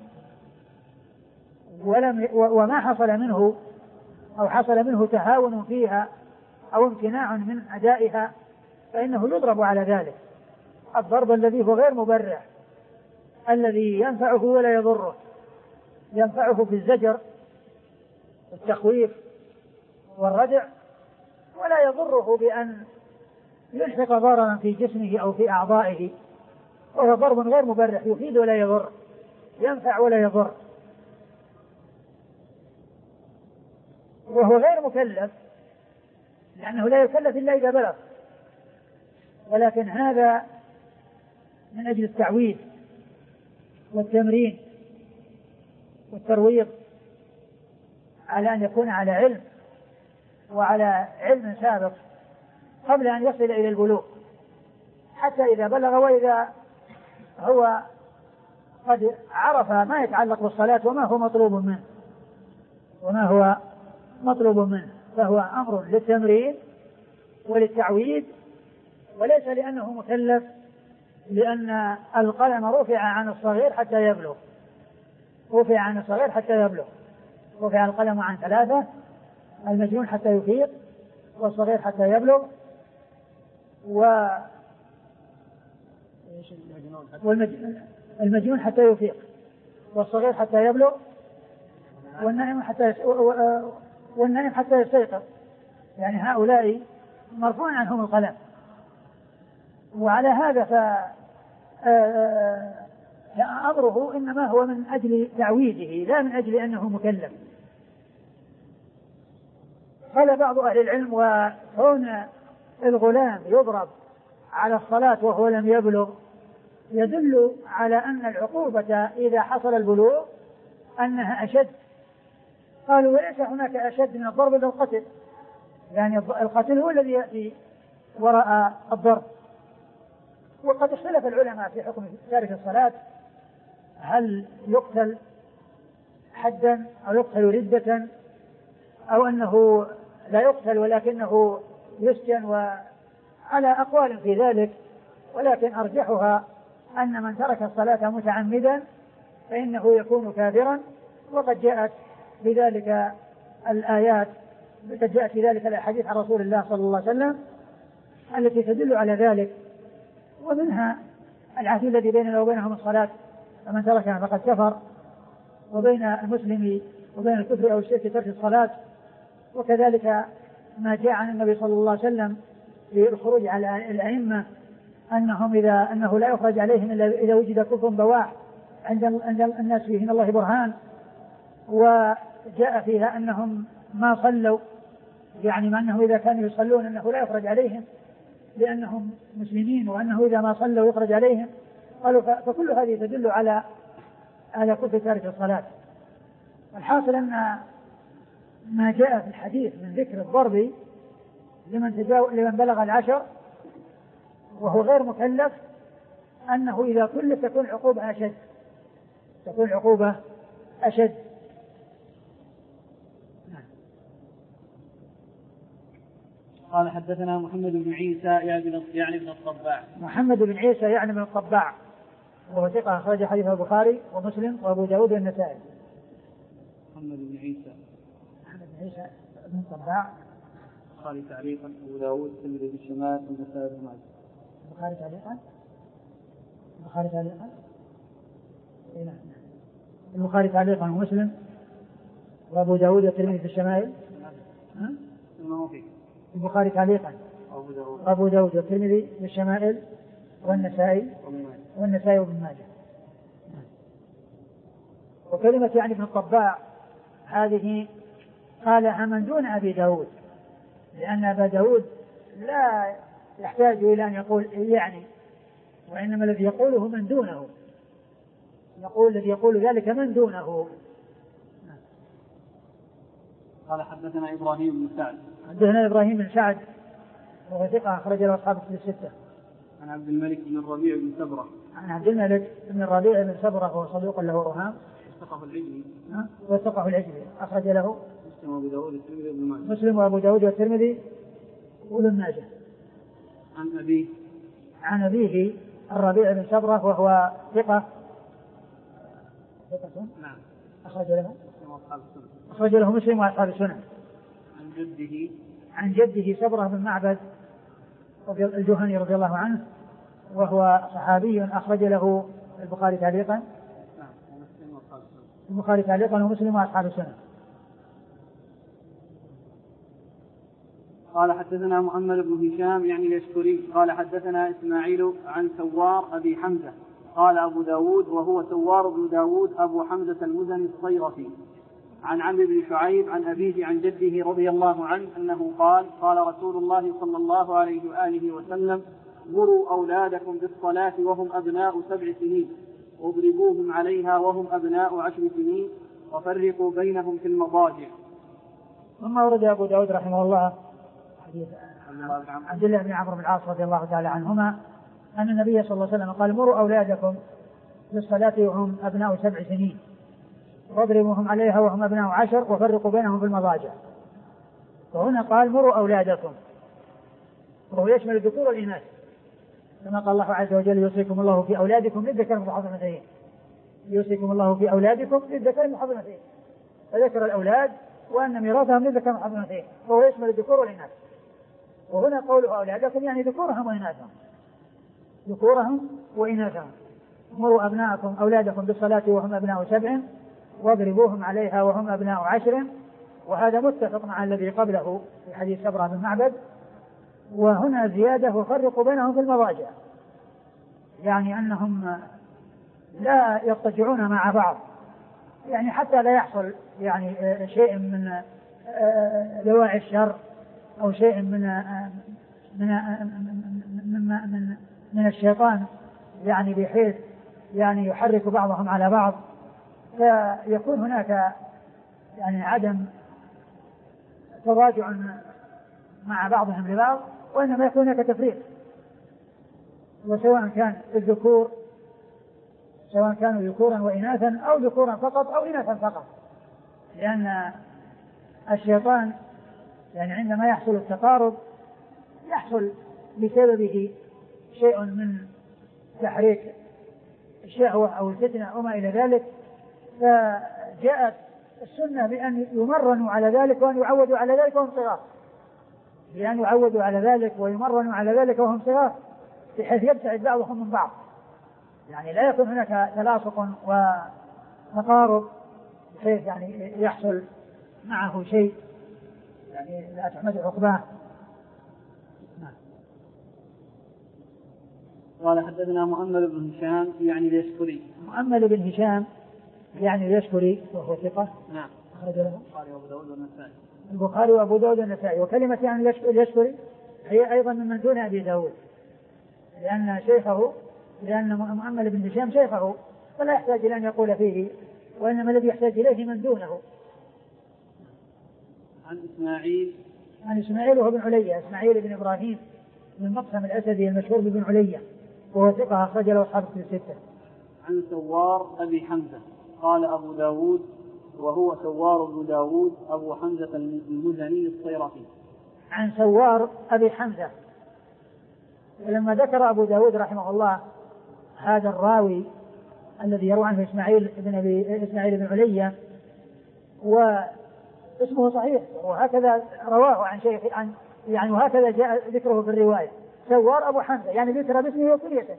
ولم وما حصل منه أو حصل منه تهاون فيها أو امتناع من أدائها فإنه يضرب على ذلك الضرب الذي هو غير مبرح، الذي ينفعه ولا يضره، ينفعه في الزجر والتخويف والردع، ولا يضره بأن يلحق ضررا في جسمه أو في أعضائه، وهو ضرب غير مبرح يفيد ولا يضر، ينفع ولا يضر، وهو غير مكلف لأنه لا يكلف إلا إذا بلغ، ولكن هذا من أجل التعويد والتمرين والترويض على أن يكون على علم وعلى علم سابق قبل أن يصل إلى البلوغ، حتى إذا بلغ وإذا هو قد عرف ما يتعلق بالصلاة وما هو مطلوب منه وما هو مطلوب منه فهو أمر للتمرين وللتعويد، وليس لأنه مكلف، لأن القلم رفع عن الصغير حتى يبلغ، رفع عن الصغير حتى يبلغ، رفع القلم عن ثلاثة: المجنون حتى يفيق، والصغير حتى يبلغ، و والمجنون حتى يفيق، والصغير حتى يبلغ، والنائم حتى يس... والنائم حتى يستيقظ. يعني هؤلاء مرفوع عنهم القلم. وعلى هذا فأمره إنما هو من أجل تعويده لا من أجل أنه مكلف. قال بعض أهل العلم: وكون الغلام يضرب على الصلاة وهو لم يبلغ يدل على أن العقوبة إذا حصل البلوغ أنها أشد. قالوا: وليس هناك أشد من الضرب بالقتل، يعني القتل هو الذي يأتي وراء الضرب. وقد اختلف العلماء في حكم تارك الصلاة، هل يقتل حدا أو يقتل ردة أو أنه لا يقتل ولكنه يسجن، وعلى أقوال في ذلك، ولكن أرجحها أن من ترك الصلاة متعمدا فإنه يكون كافرا. وقد جاءت بذلك الآيات، قد جاءت بذلك الأحاديث عن رسول الله صلى الله عليه وسلم التي تدل على ذلك، ومنها العهد الذي بيننا وبينهم الصلاة فمن تركها فقد كفر، وبين المسلم وبين الكفر أو الشرك ترك الصلاة. وكذلك ما جاء عن النبي صلى الله عليه وسلم في الخروج على الأئمة أنهم إذا أنه لا يخرج عليهم إلا إذا وجد كفر بواح عند عند الناس فيه من الله برهان. وجاء فيها أنهم ما صلوا، يعني ما أنه إذا كانوا يصلون أنه لا يخرج عليهم لأنهم مسلمين، وأنه إذا ما صلوا يخرج عليهم. قالوا فكل هذه تدل على على كفر تارك الصلاة. الحاصل أن ما جاء في الحديث من ذكر الضرب لمن تجاو لمن بلغ العشر وهو غير مكلف أنه إذا كلف تكون عقوبة أشد، تكون العقوبة أشد. قال حدثنا محمد بن عيسى يعني بن الطباع. محمد بن عيسى يعني بن الطباع وهو ثقة أخرج حديث البخاري ومسلم وأبو داود والنسائي. محمد بن عيسى محمد بن عيسى بن الطباع البخاري تعليقا أبو داود الترمذي بالشمال والنسائي بن ماجه. البخاري تعليقا البخاري تعليقا إيه نعم البخاري تعليقا ومسلم وأبو داود الترمذي في الشمائل. ها؟ البخاري تعليقا أبو داود والترمذي في الشمائل والنسائي والنسائي وابن ماجه. وكلمة يعني ابن الطباع هذه قالها من دون أبي داود، لأن أبا داود لا يحتاج إلى أن يقول يعني، وإنما الذي يقوله من دونه، يقول الذي يقول ذلك من دونه. قال حدثنا إبراهيم بن سعد. حدثنا إبراهيم بن سعد وهو ثقة أخرج له أصحاب الكتب الستة. عن عبد الملك بن الربيع بن سبرة. عن عبد الملك بن الربيع بن سبرة وهو صدوق له أوهام. وثقه العجلي. وثقه العجلي أخرج له مسلم وأبو داود والترمذي وابن ماجه. مسلم وأبو داود والترمذي وابن ماجه. عن أبيه. عن أبيه الربيع بن سبرة وهو ثقة. ثقة. نعم. أخرج له. وأصحاب السنن. أخرج له مسلم وأصحاب السنن. عن جده. عن جده سبرة بن معبد الجهني رضي الله عنه وهو صحابي أخرج له البخاري تعليقا. البخاري تعليقا ومسلم وأصحاب السنن. قال حدثنا محمد بن هشام يعني اليشكري قال حدثنا إسماعيل عن سوار أبي حمزة قال أبو داود وهو سوار بن داود أبو حمزة المزني الصيرفي عن عمرو بن شعيب عن أبيه عن جده رضي الله عنه أنه قال قال رسول الله صلى الله عليه وآله وسلم مروا أولادكم بالصلاة وهم أبناء سبع سنين واضربوهم عليها وهم أبناء عشر سنين وفرقوا بينهم في المضاجع. ثم ورد أبو داود رحمه الله حديث عبد الله بن عمرو بن العاص رضي الله تعالى عنهما أن النبي صلى الله عليه وسلم قال مروا أولادكم بالصلاة وهم أبناء سبع سنين واضربوهم عليها وهم أبناء عشر وفرقوا بينهم في المضاجع. وهنا قال مروا أولادكم وهو يشمل الذكور والإناث كما قال الله عز وجل يوصيكم الله في أولادكم للذكر مثل حظ الأنثيين. يوصيكم الله في أولادكم للذكر مثل حظ الأنثيين فذكر الأولاد وأن ميراثهم للذكر مثل حظ الأنثيين وهو يشمل الذكور والإناث. وهنا قوله أولادكم يعني ذكورهم وإناثهم ذكورهم وإناثهم. مروا أبناءكم أولادكم بالصلاة وهم أبناء سبع واضربوهم عليها وهم أبناء عشر. وهذا متفق مع الذي قبله في حديث سبرة بن معبد. وهنا زيادة وفرقوا بينهم في المضاجع يعني أنهم لا يضطجعون مع بعض يعني حتى لا يحصل يعني شيء من دواعي الشر أو شيء من من من من, من الشيطان يعني بحيث يعني يحرك بعضهم على بعض فيكون هناك يعني عدم تراجع مع بعضهم لبعض وإنما يكون هناك تفريق. وسواء كان الذكور سواء كانوا ذكورا وإناثا أو ذكورا فقط أو إناثا فقط لأن الشيطان يعني عندما يحصل التقارب يحصل بسببه شيء من تحريك الشهوة أو الفتنة أو ما إلى ذلك. فجاءت السنة بأن يمرنوا على ذلك وأن يعودوا على ذلك وهم صغار بأن يعودوا على ذلك ويمرنوا على ذلك وهم صغار بحيث يبتعد بعضهم من بعض يعني لا يكون هناك تلاصق وتقارب بحيث يعني يحصل معه شيء يعني لا تحمد عقباه. قال حدثنا مؤمل بن هشام يعني اليشكري. مؤمل بن هشام يعني اليشكري وهو ثقة. نعم. أخرج له البخاري وأبو داود والنسائي. البخاري وأبو داود والنسائي. وكلمة يعني اليشكري هي أيضا من دون أبي داود لأن شيخه لأن مؤمل بن هشام شيخه فلا يحتاج إلى أن يقول فيه وإنما الذي يحتاج إليه من دونه. عن إسماعيل عن إسماعيل وهو بن علية إسماعيل بن إبراهيم من مقسم الأسدي المشهور بن علية وهو ثقة أخرج له أصحاب الكتب الستة. عن سوار أبي حمزة. قال أبو داود وهو سوار بن داود أبو حمزة المزني الصيرفي. عن سوار أبي حمزة. ولما ذكر أبو داود رحمه الله هذا الراوي الذي يروى عنه إسماعيل بن أبي إسماعيل بن علية واسمه صحيح وهكذا رواه عن شيخ عن يعني وهكذا جاء ذكره في الرواية سوار أبو حمزة يعني ذكر باسمه وكنيته.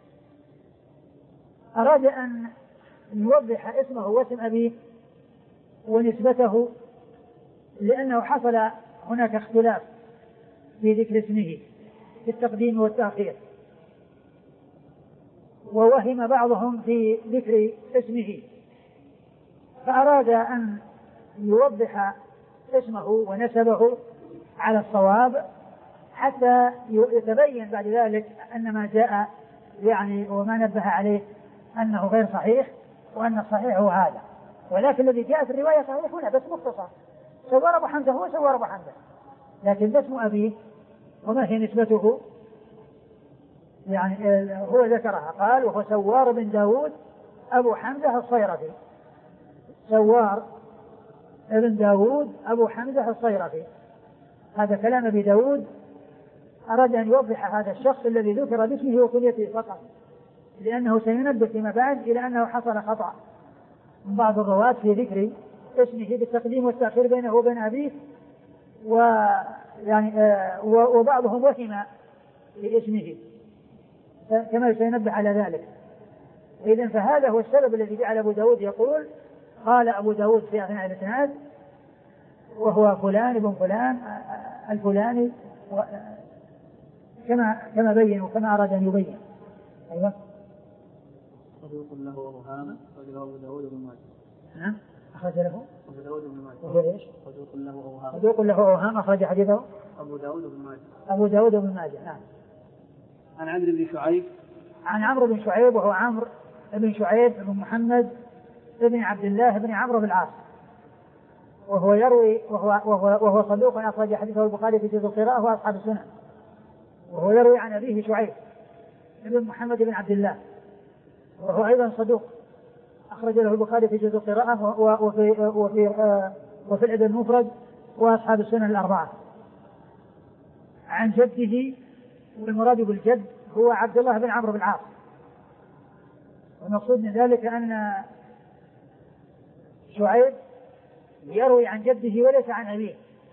أراد أن يوضح اسمه واسم أبيه ونسبته لأنه حصل هناك اختلاف في ذكر اسمه في التقديم والتأخير ووهم بعضهم في ذكر اسمه فأراد أن يوضح اسمه ونسبه على الصواب حتى يتبين بعد ذلك أن ما جاء يعني وما نبه عليه أنه غير صحيح وأن الصحيح هو هذا. ولكن الذي جاء في الرواية صحيح هنا بس مختصر سوار أبو حمزة هو سوار أبو حمزة لكن اسم أبيه وما هي نسبته يعني هو ذكرها قال وهو سوار بن داود أبو حمزة الصيرفي. سوار بن داود أبو حمزة الصيرفي هذا كلام أبي داود. أراد أن يوضح هذا الشخص الذي ذكر باسمه وكنيته فقط لأنه سينبه فيما بعد إلى أنه حصل خطأ من بعض الرواة في ذكر اسمه بالتقديم والتأخير بينه وبين أبيه ويعني آه وبعضهم وهم في اسمه كما سينبه على ذلك. إذن فهذا هو السبب الذي جعل أبو داود يقول قال أبو داود في أثناء الإسناد وهو فلان ابن فلان الفلاني كما كما بين وكما أراد أن يبين. أيوة. صدوق له أوهام أخرجه أبو داود بن ماجه. نعم أخرج له أبو داود بن ماجه. وهو إيش؟ صدوق له أوهام. صدوق له أوهام أخرج حديثه أبو داود بن ماجه. أبو داود بن ماجه. نعم. عن عمرو بن شعيب. عن عمرو بن شعيب وهو عمرو بن شعيب بن محمد بن عبد الله بن عمرو بن العاص وهو يروي وهو وهو, وهو صدوق أخرج حديثه البخاري في جزء القراءة وأصحاب السنن. وهو يروي عن أبيه شعيب بن محمد بن عبد الله وهو أيضا صدوق أخرج له البخاري في جزء القراءة وفي وفي وفي الأدب المفرد وأصحاب السنن الأربعة. عن جده والمراد بالجد هو عبد الله بن عمرو بن العاص. والمقصود من ذلك أن شعيب يروي عن جده وليس عن أبيه.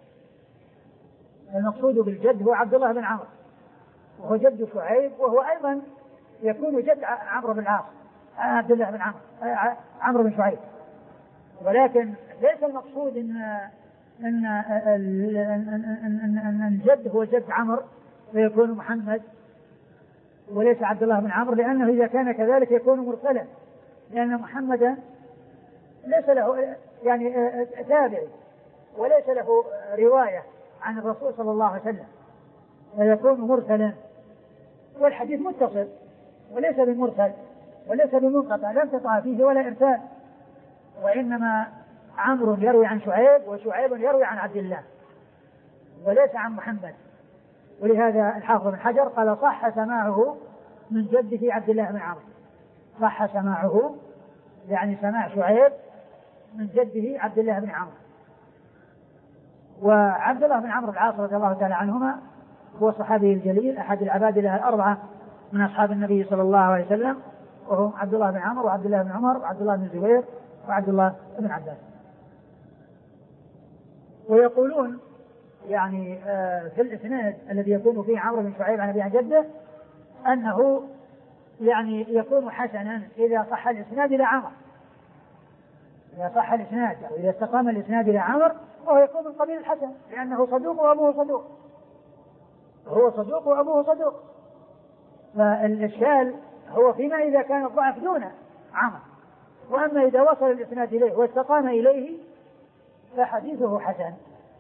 المقصود بالجد هو عبد الله بن عمرو وهو جد شعيب وهو أيضا يكون جد عمرو بن العاص عبد الله بن عمرو عمرو بن شعيب. ولكن ليس المقصود إن أن أن الجد هو جد عمرو فيكون محمد وليس عبد الله بن عمرو لأنه إذا كان كذلك يكون مرسلا لأن محمدا ليس له يعني تابعي وليس له رواية عن الرسول صلى الله عليه وسلم فيكون مرسلا. والحديث متصل وليس بمرسل وليس بمنقطع لا انقطاع فيه ولا إرسال وإنما عمرو يروي عن شعيب وشعيب يروي عن عبد الله وليس عن محمد. ولهذا الحافظ بن حجر قال صح سماعه من جده عبد الله بن عمرو. صح سماعه يعني سماع شعيب من جده عبد الله بن عمرو. وعبد الله بن عمرو العاص رضي الله تعالى عنهما هو الصحابي الجليل أحد العبادلة الأربعة من أصحاب النبي صلى الله عليه وسلم وهو عبد الله بن عمرو وعبد الله بن عمر وعبد الله بن الزبير وعبد الله بن عباس. ويقولون يعني في الإسناد الذي يكون فيه عمرو بن شعيب عن أبي عن جده أنه يعني يكون حسنا إذا صح الإسناد إلى عمرو. إذا صح الإسناد أو إذا استقام الإسناد إلى عمرو وهو يكون من قبيل الحسن لأنه صدوق وأبوه صدوق هو صدوق وأبوه صدوق. فالإشكال هو فيما إذا كان الضعف دون عمرو. وأما إذا وصل الإسناد إليه واستقام إليه فحديثه حسن.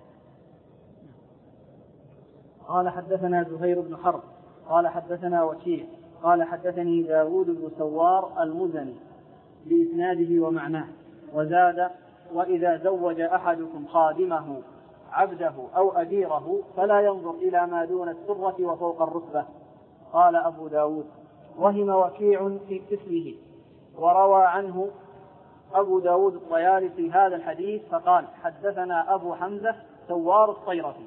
قال حدثنا زهير بن حرب قال حدثنا وكيع قال حدثني داود بن سوار المزني بإسناده ومعناه وزاد وإذا زوج أحدكم خادمه عبده أو أجيره فلا ينظر إلى ما دون السرة وفوق الرتبة. قال أبو داود وهم وكيع في اسمه وروى عنه أبو داود الطيالسي هذا الحديث فقال حدثنا أبو حمزة سوار الطيرفي.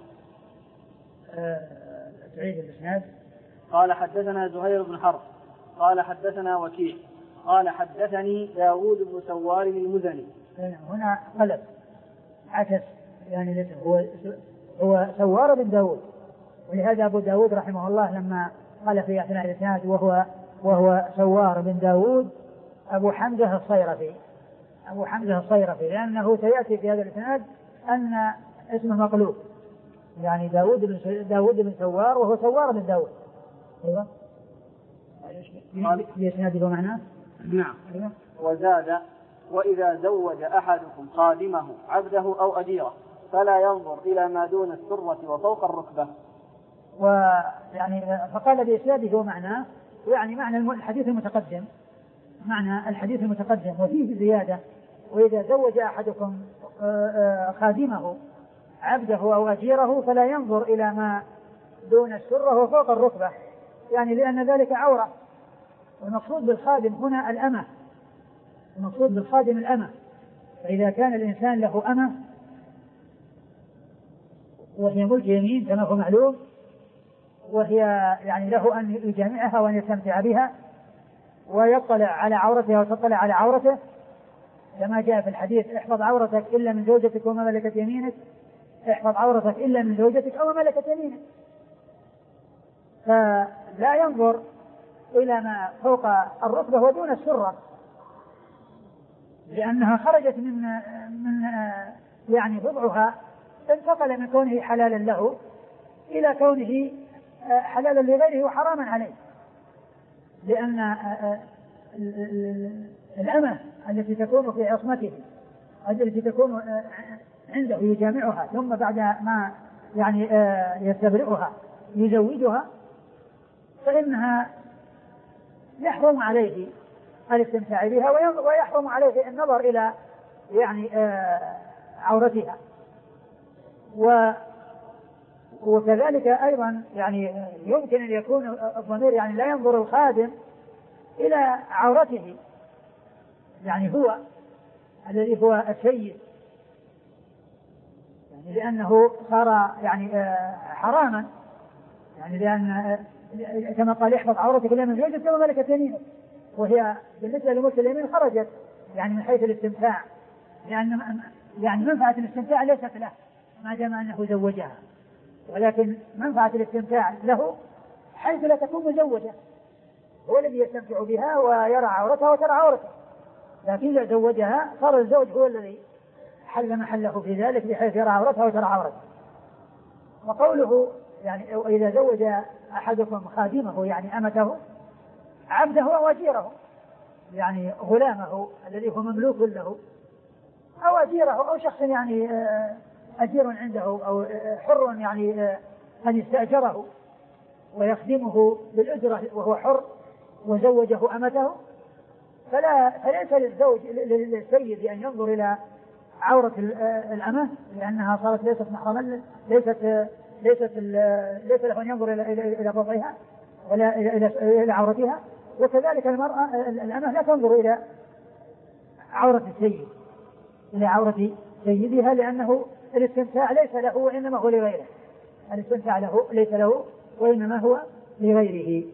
تعيد الإسناد. قال حدثنا زهير بن حرب قال حدثنا وكيع قال حدثني داود بن سوار المزني. هنا قلب عكس يعني هو هو سوار بن داود، ولهذا أبو داود رحمه الله لما قال في أثناء الإسناد وهو وهو سوار بن داود أبو حمزة الصيرفي أبو حمزة الصيرفي لأنه سيأتي في هذا الإسناد أن اسمه مقلوب، يعني داود بن داود بن سوار وهو سوار بن داود. أيوة. بإسناده معناه. نعم. أيوة. وزاد وإذا زوج أحدكم خادمه عبده أو أجيره فلا ينظر إلى ما دون السرة وفوق الركبة. ويعني فقال بإسناده ومعناه، يعني معنى الحديث المتقدم معنى الحديث المتقدم وفيه زيادة وإذا زوج أحدكم خادمه عبده أو أجيره فلا ينظر إلى ما دون السرة وفوق الركبة، يعني لأن ذلك عورة. والمقصود بالخادم هنا الأمة، المقصود بالخادم الأمة. فإذا كان الإنسان له أمة وهي ملك يمين كما هو معلوم، وهي يعني له أن يجامعها وأن يستمتع بها ويطلع على عورتها وتطلع على عورته كما جاء في الحديث احفظ عورتك إلا من زوجتك وما ملكت يمينك، احفظ عورتك إلا من زوجتك أو ما ملكت يمينك. فلا ينظر إلى ما فوق الركبة ودون السرة، لأنها خرجت من من يعني بضعها انتقل من كونه حلالا له إلى كونه حلالا لغيره وحراما عليه، لأن الأمة التي تكون في عصمته التي تكون عنده يجامعها ثم بعد ما يعني يستبرئها يزوجها فإنها يحرم عليه الاستمتاع بها ويحرم عليه النظر إلى يعني عورتها. و وكذلك أيضا يعني يمكن أن يكون الضمير يعني لا ينظر الخادم إلى عورته، يعني هو الذي هو السيد، يعني لأنه صار يعني حراما، يعني لأن كما قال يحفظ عورتك إلا من زوجتك وما ملكت يمينك، وهي بالنسبة لملك اليمين خرجت يعني من حيث الاستمتاع، لأن يعني منفعة الاستمتاع ليست له ما دام أنه زوجها، ولكن منفعة الاستمتاع له حيث لا تكون مزوجة، هو الذي يستمتع بها ويرى عورتها وترى عورته، لكن إذا زوجها صار الزوج هو الذي حل محله في ذلك بحيث يرى عورتها وترى عورته. وقوله يعني إذا زوج أحدكم خادمه يعني أمته عبده أو أجيره، يعني غلامه الذي هو مملوك له أو أجيره أو شخص يعني أجير عنده أو حر يعني أن يستأجره ويخدمه بالأجرة وهو حر وزوجه أمته، فلا فليس للزوج للسيد أن ينظر إلى عورة الأمة لأنها صارت ليست محرما، ليست ليست ليس له أن ينظر إلى إلى إلى بضعها ولا إلى إلى عورتها. وكذلك المرأة الأمة لا تنظر إلى عورة السيد إلى عورة سيدها، لأنه الاستمتاع ليس له وإنما هو لغيره، الاستمتاع له ليس له وإنما هو لغيره.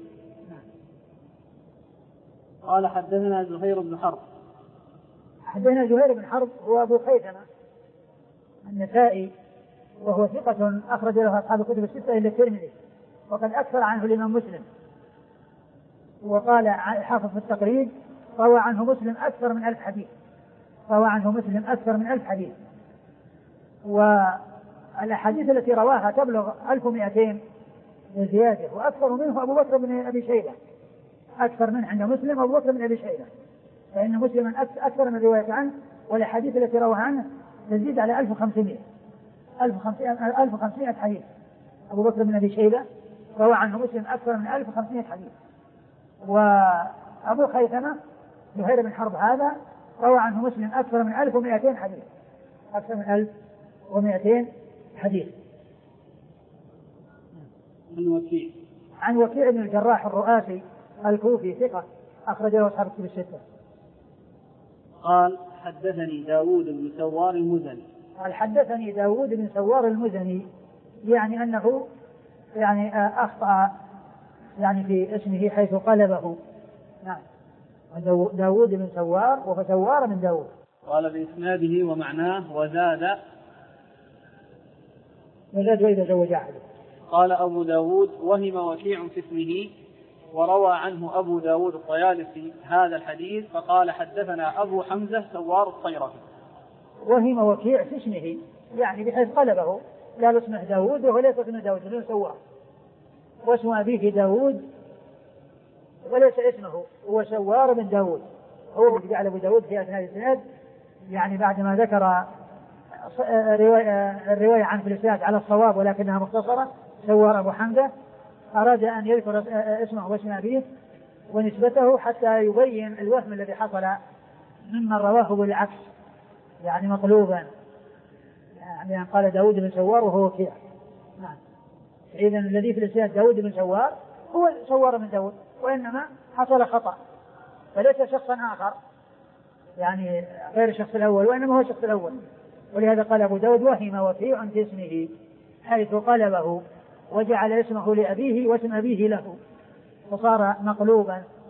قال حدثنا زهير بن حرب. حدثنا زهير بن حرب هو أبو خيثمة النسائي وهو ثقة أخرج له أصحاب الكتب الستة إلا الترمذي، وقد أكثر عنه الإمام مسلم، وقال حافظ في التقريب روى عنه مسلم أكثر من ألف حديث، روى عنه مسلم أكثر من ألف حديث، والأحاديث التي رواها تبلغ ألف ومئتين وزيادة، وأكثر منه أبو بكر بن أبي شيبة، أكثر منه عند مسلم أبو بكر بن أبي شيبة، فإن مسلما أكثر من رواية عنه، والأحاديث التي رواها عنه تزيد على ألف وخمسمائة ألف وخمسمائة حديث. أبو بكر بن أبي شيبة روى عنه مسلم أكثر من ألف وخمسمائة حديث، وأبو خيثمة زهير بن حرب هذا روى عنه مسلم أكثر من ألف ومئتين حديث، أكثر من ألف ومئتين حديث. عن وكيع عن وكيع بن الجراح الرؤاسي الكوفي ثقة أخرج له أصحاب الكتب الستة. قال حدثني داود بن سوار المزني. قال حدثني داود بن سوار المزني، يعني أنه يعني أخطأ يعني في اسمه حيث قلبه. نعم، داود بن سوار وهو سوار من داود. قال بإسناده ومعناه وزاد وزاد وإذا زوج أحد. قال أبو داود وهم وكيع في اسمه، وروى عنه أبو داود الطيالسي هذا الحديث فقال حدثنا أبو حمزة سوار الطيرفي. وهم وكيع في اسمه يعني بحيث قلبه، قال اسمه داود وهو ليس اسمه داود بن سوار، واسم أبيه داود وليس اسمه، هو سوار بن داود. هو جعل أبو داود في أثناء الإسناد يعني بعدما ذكر الرواية عن في الإسناد على الصواب ولكنها مختصرة سوار أبو حمزة، أراد أن يذكر اسمه واسم أبيه ونسبته حتى يبين الوهم الذي حصل ممن رواه بالعكس يعني مقلوبا، يعني قال داود بن سوار وهو وكيع. نعم، إذن الذي في الإسناد داود بن سوار هو سوار من داود، وإنما حصل خطأ فليس شخصا آخر يعني غير الشخص الأول، وإنما هو الشخص الأول. ولهذا قال أبو داود وهم وكيع في اسمه حيث قلبه وجعل اسمه لأبيه واسم أبيه له، فصار مقلوبا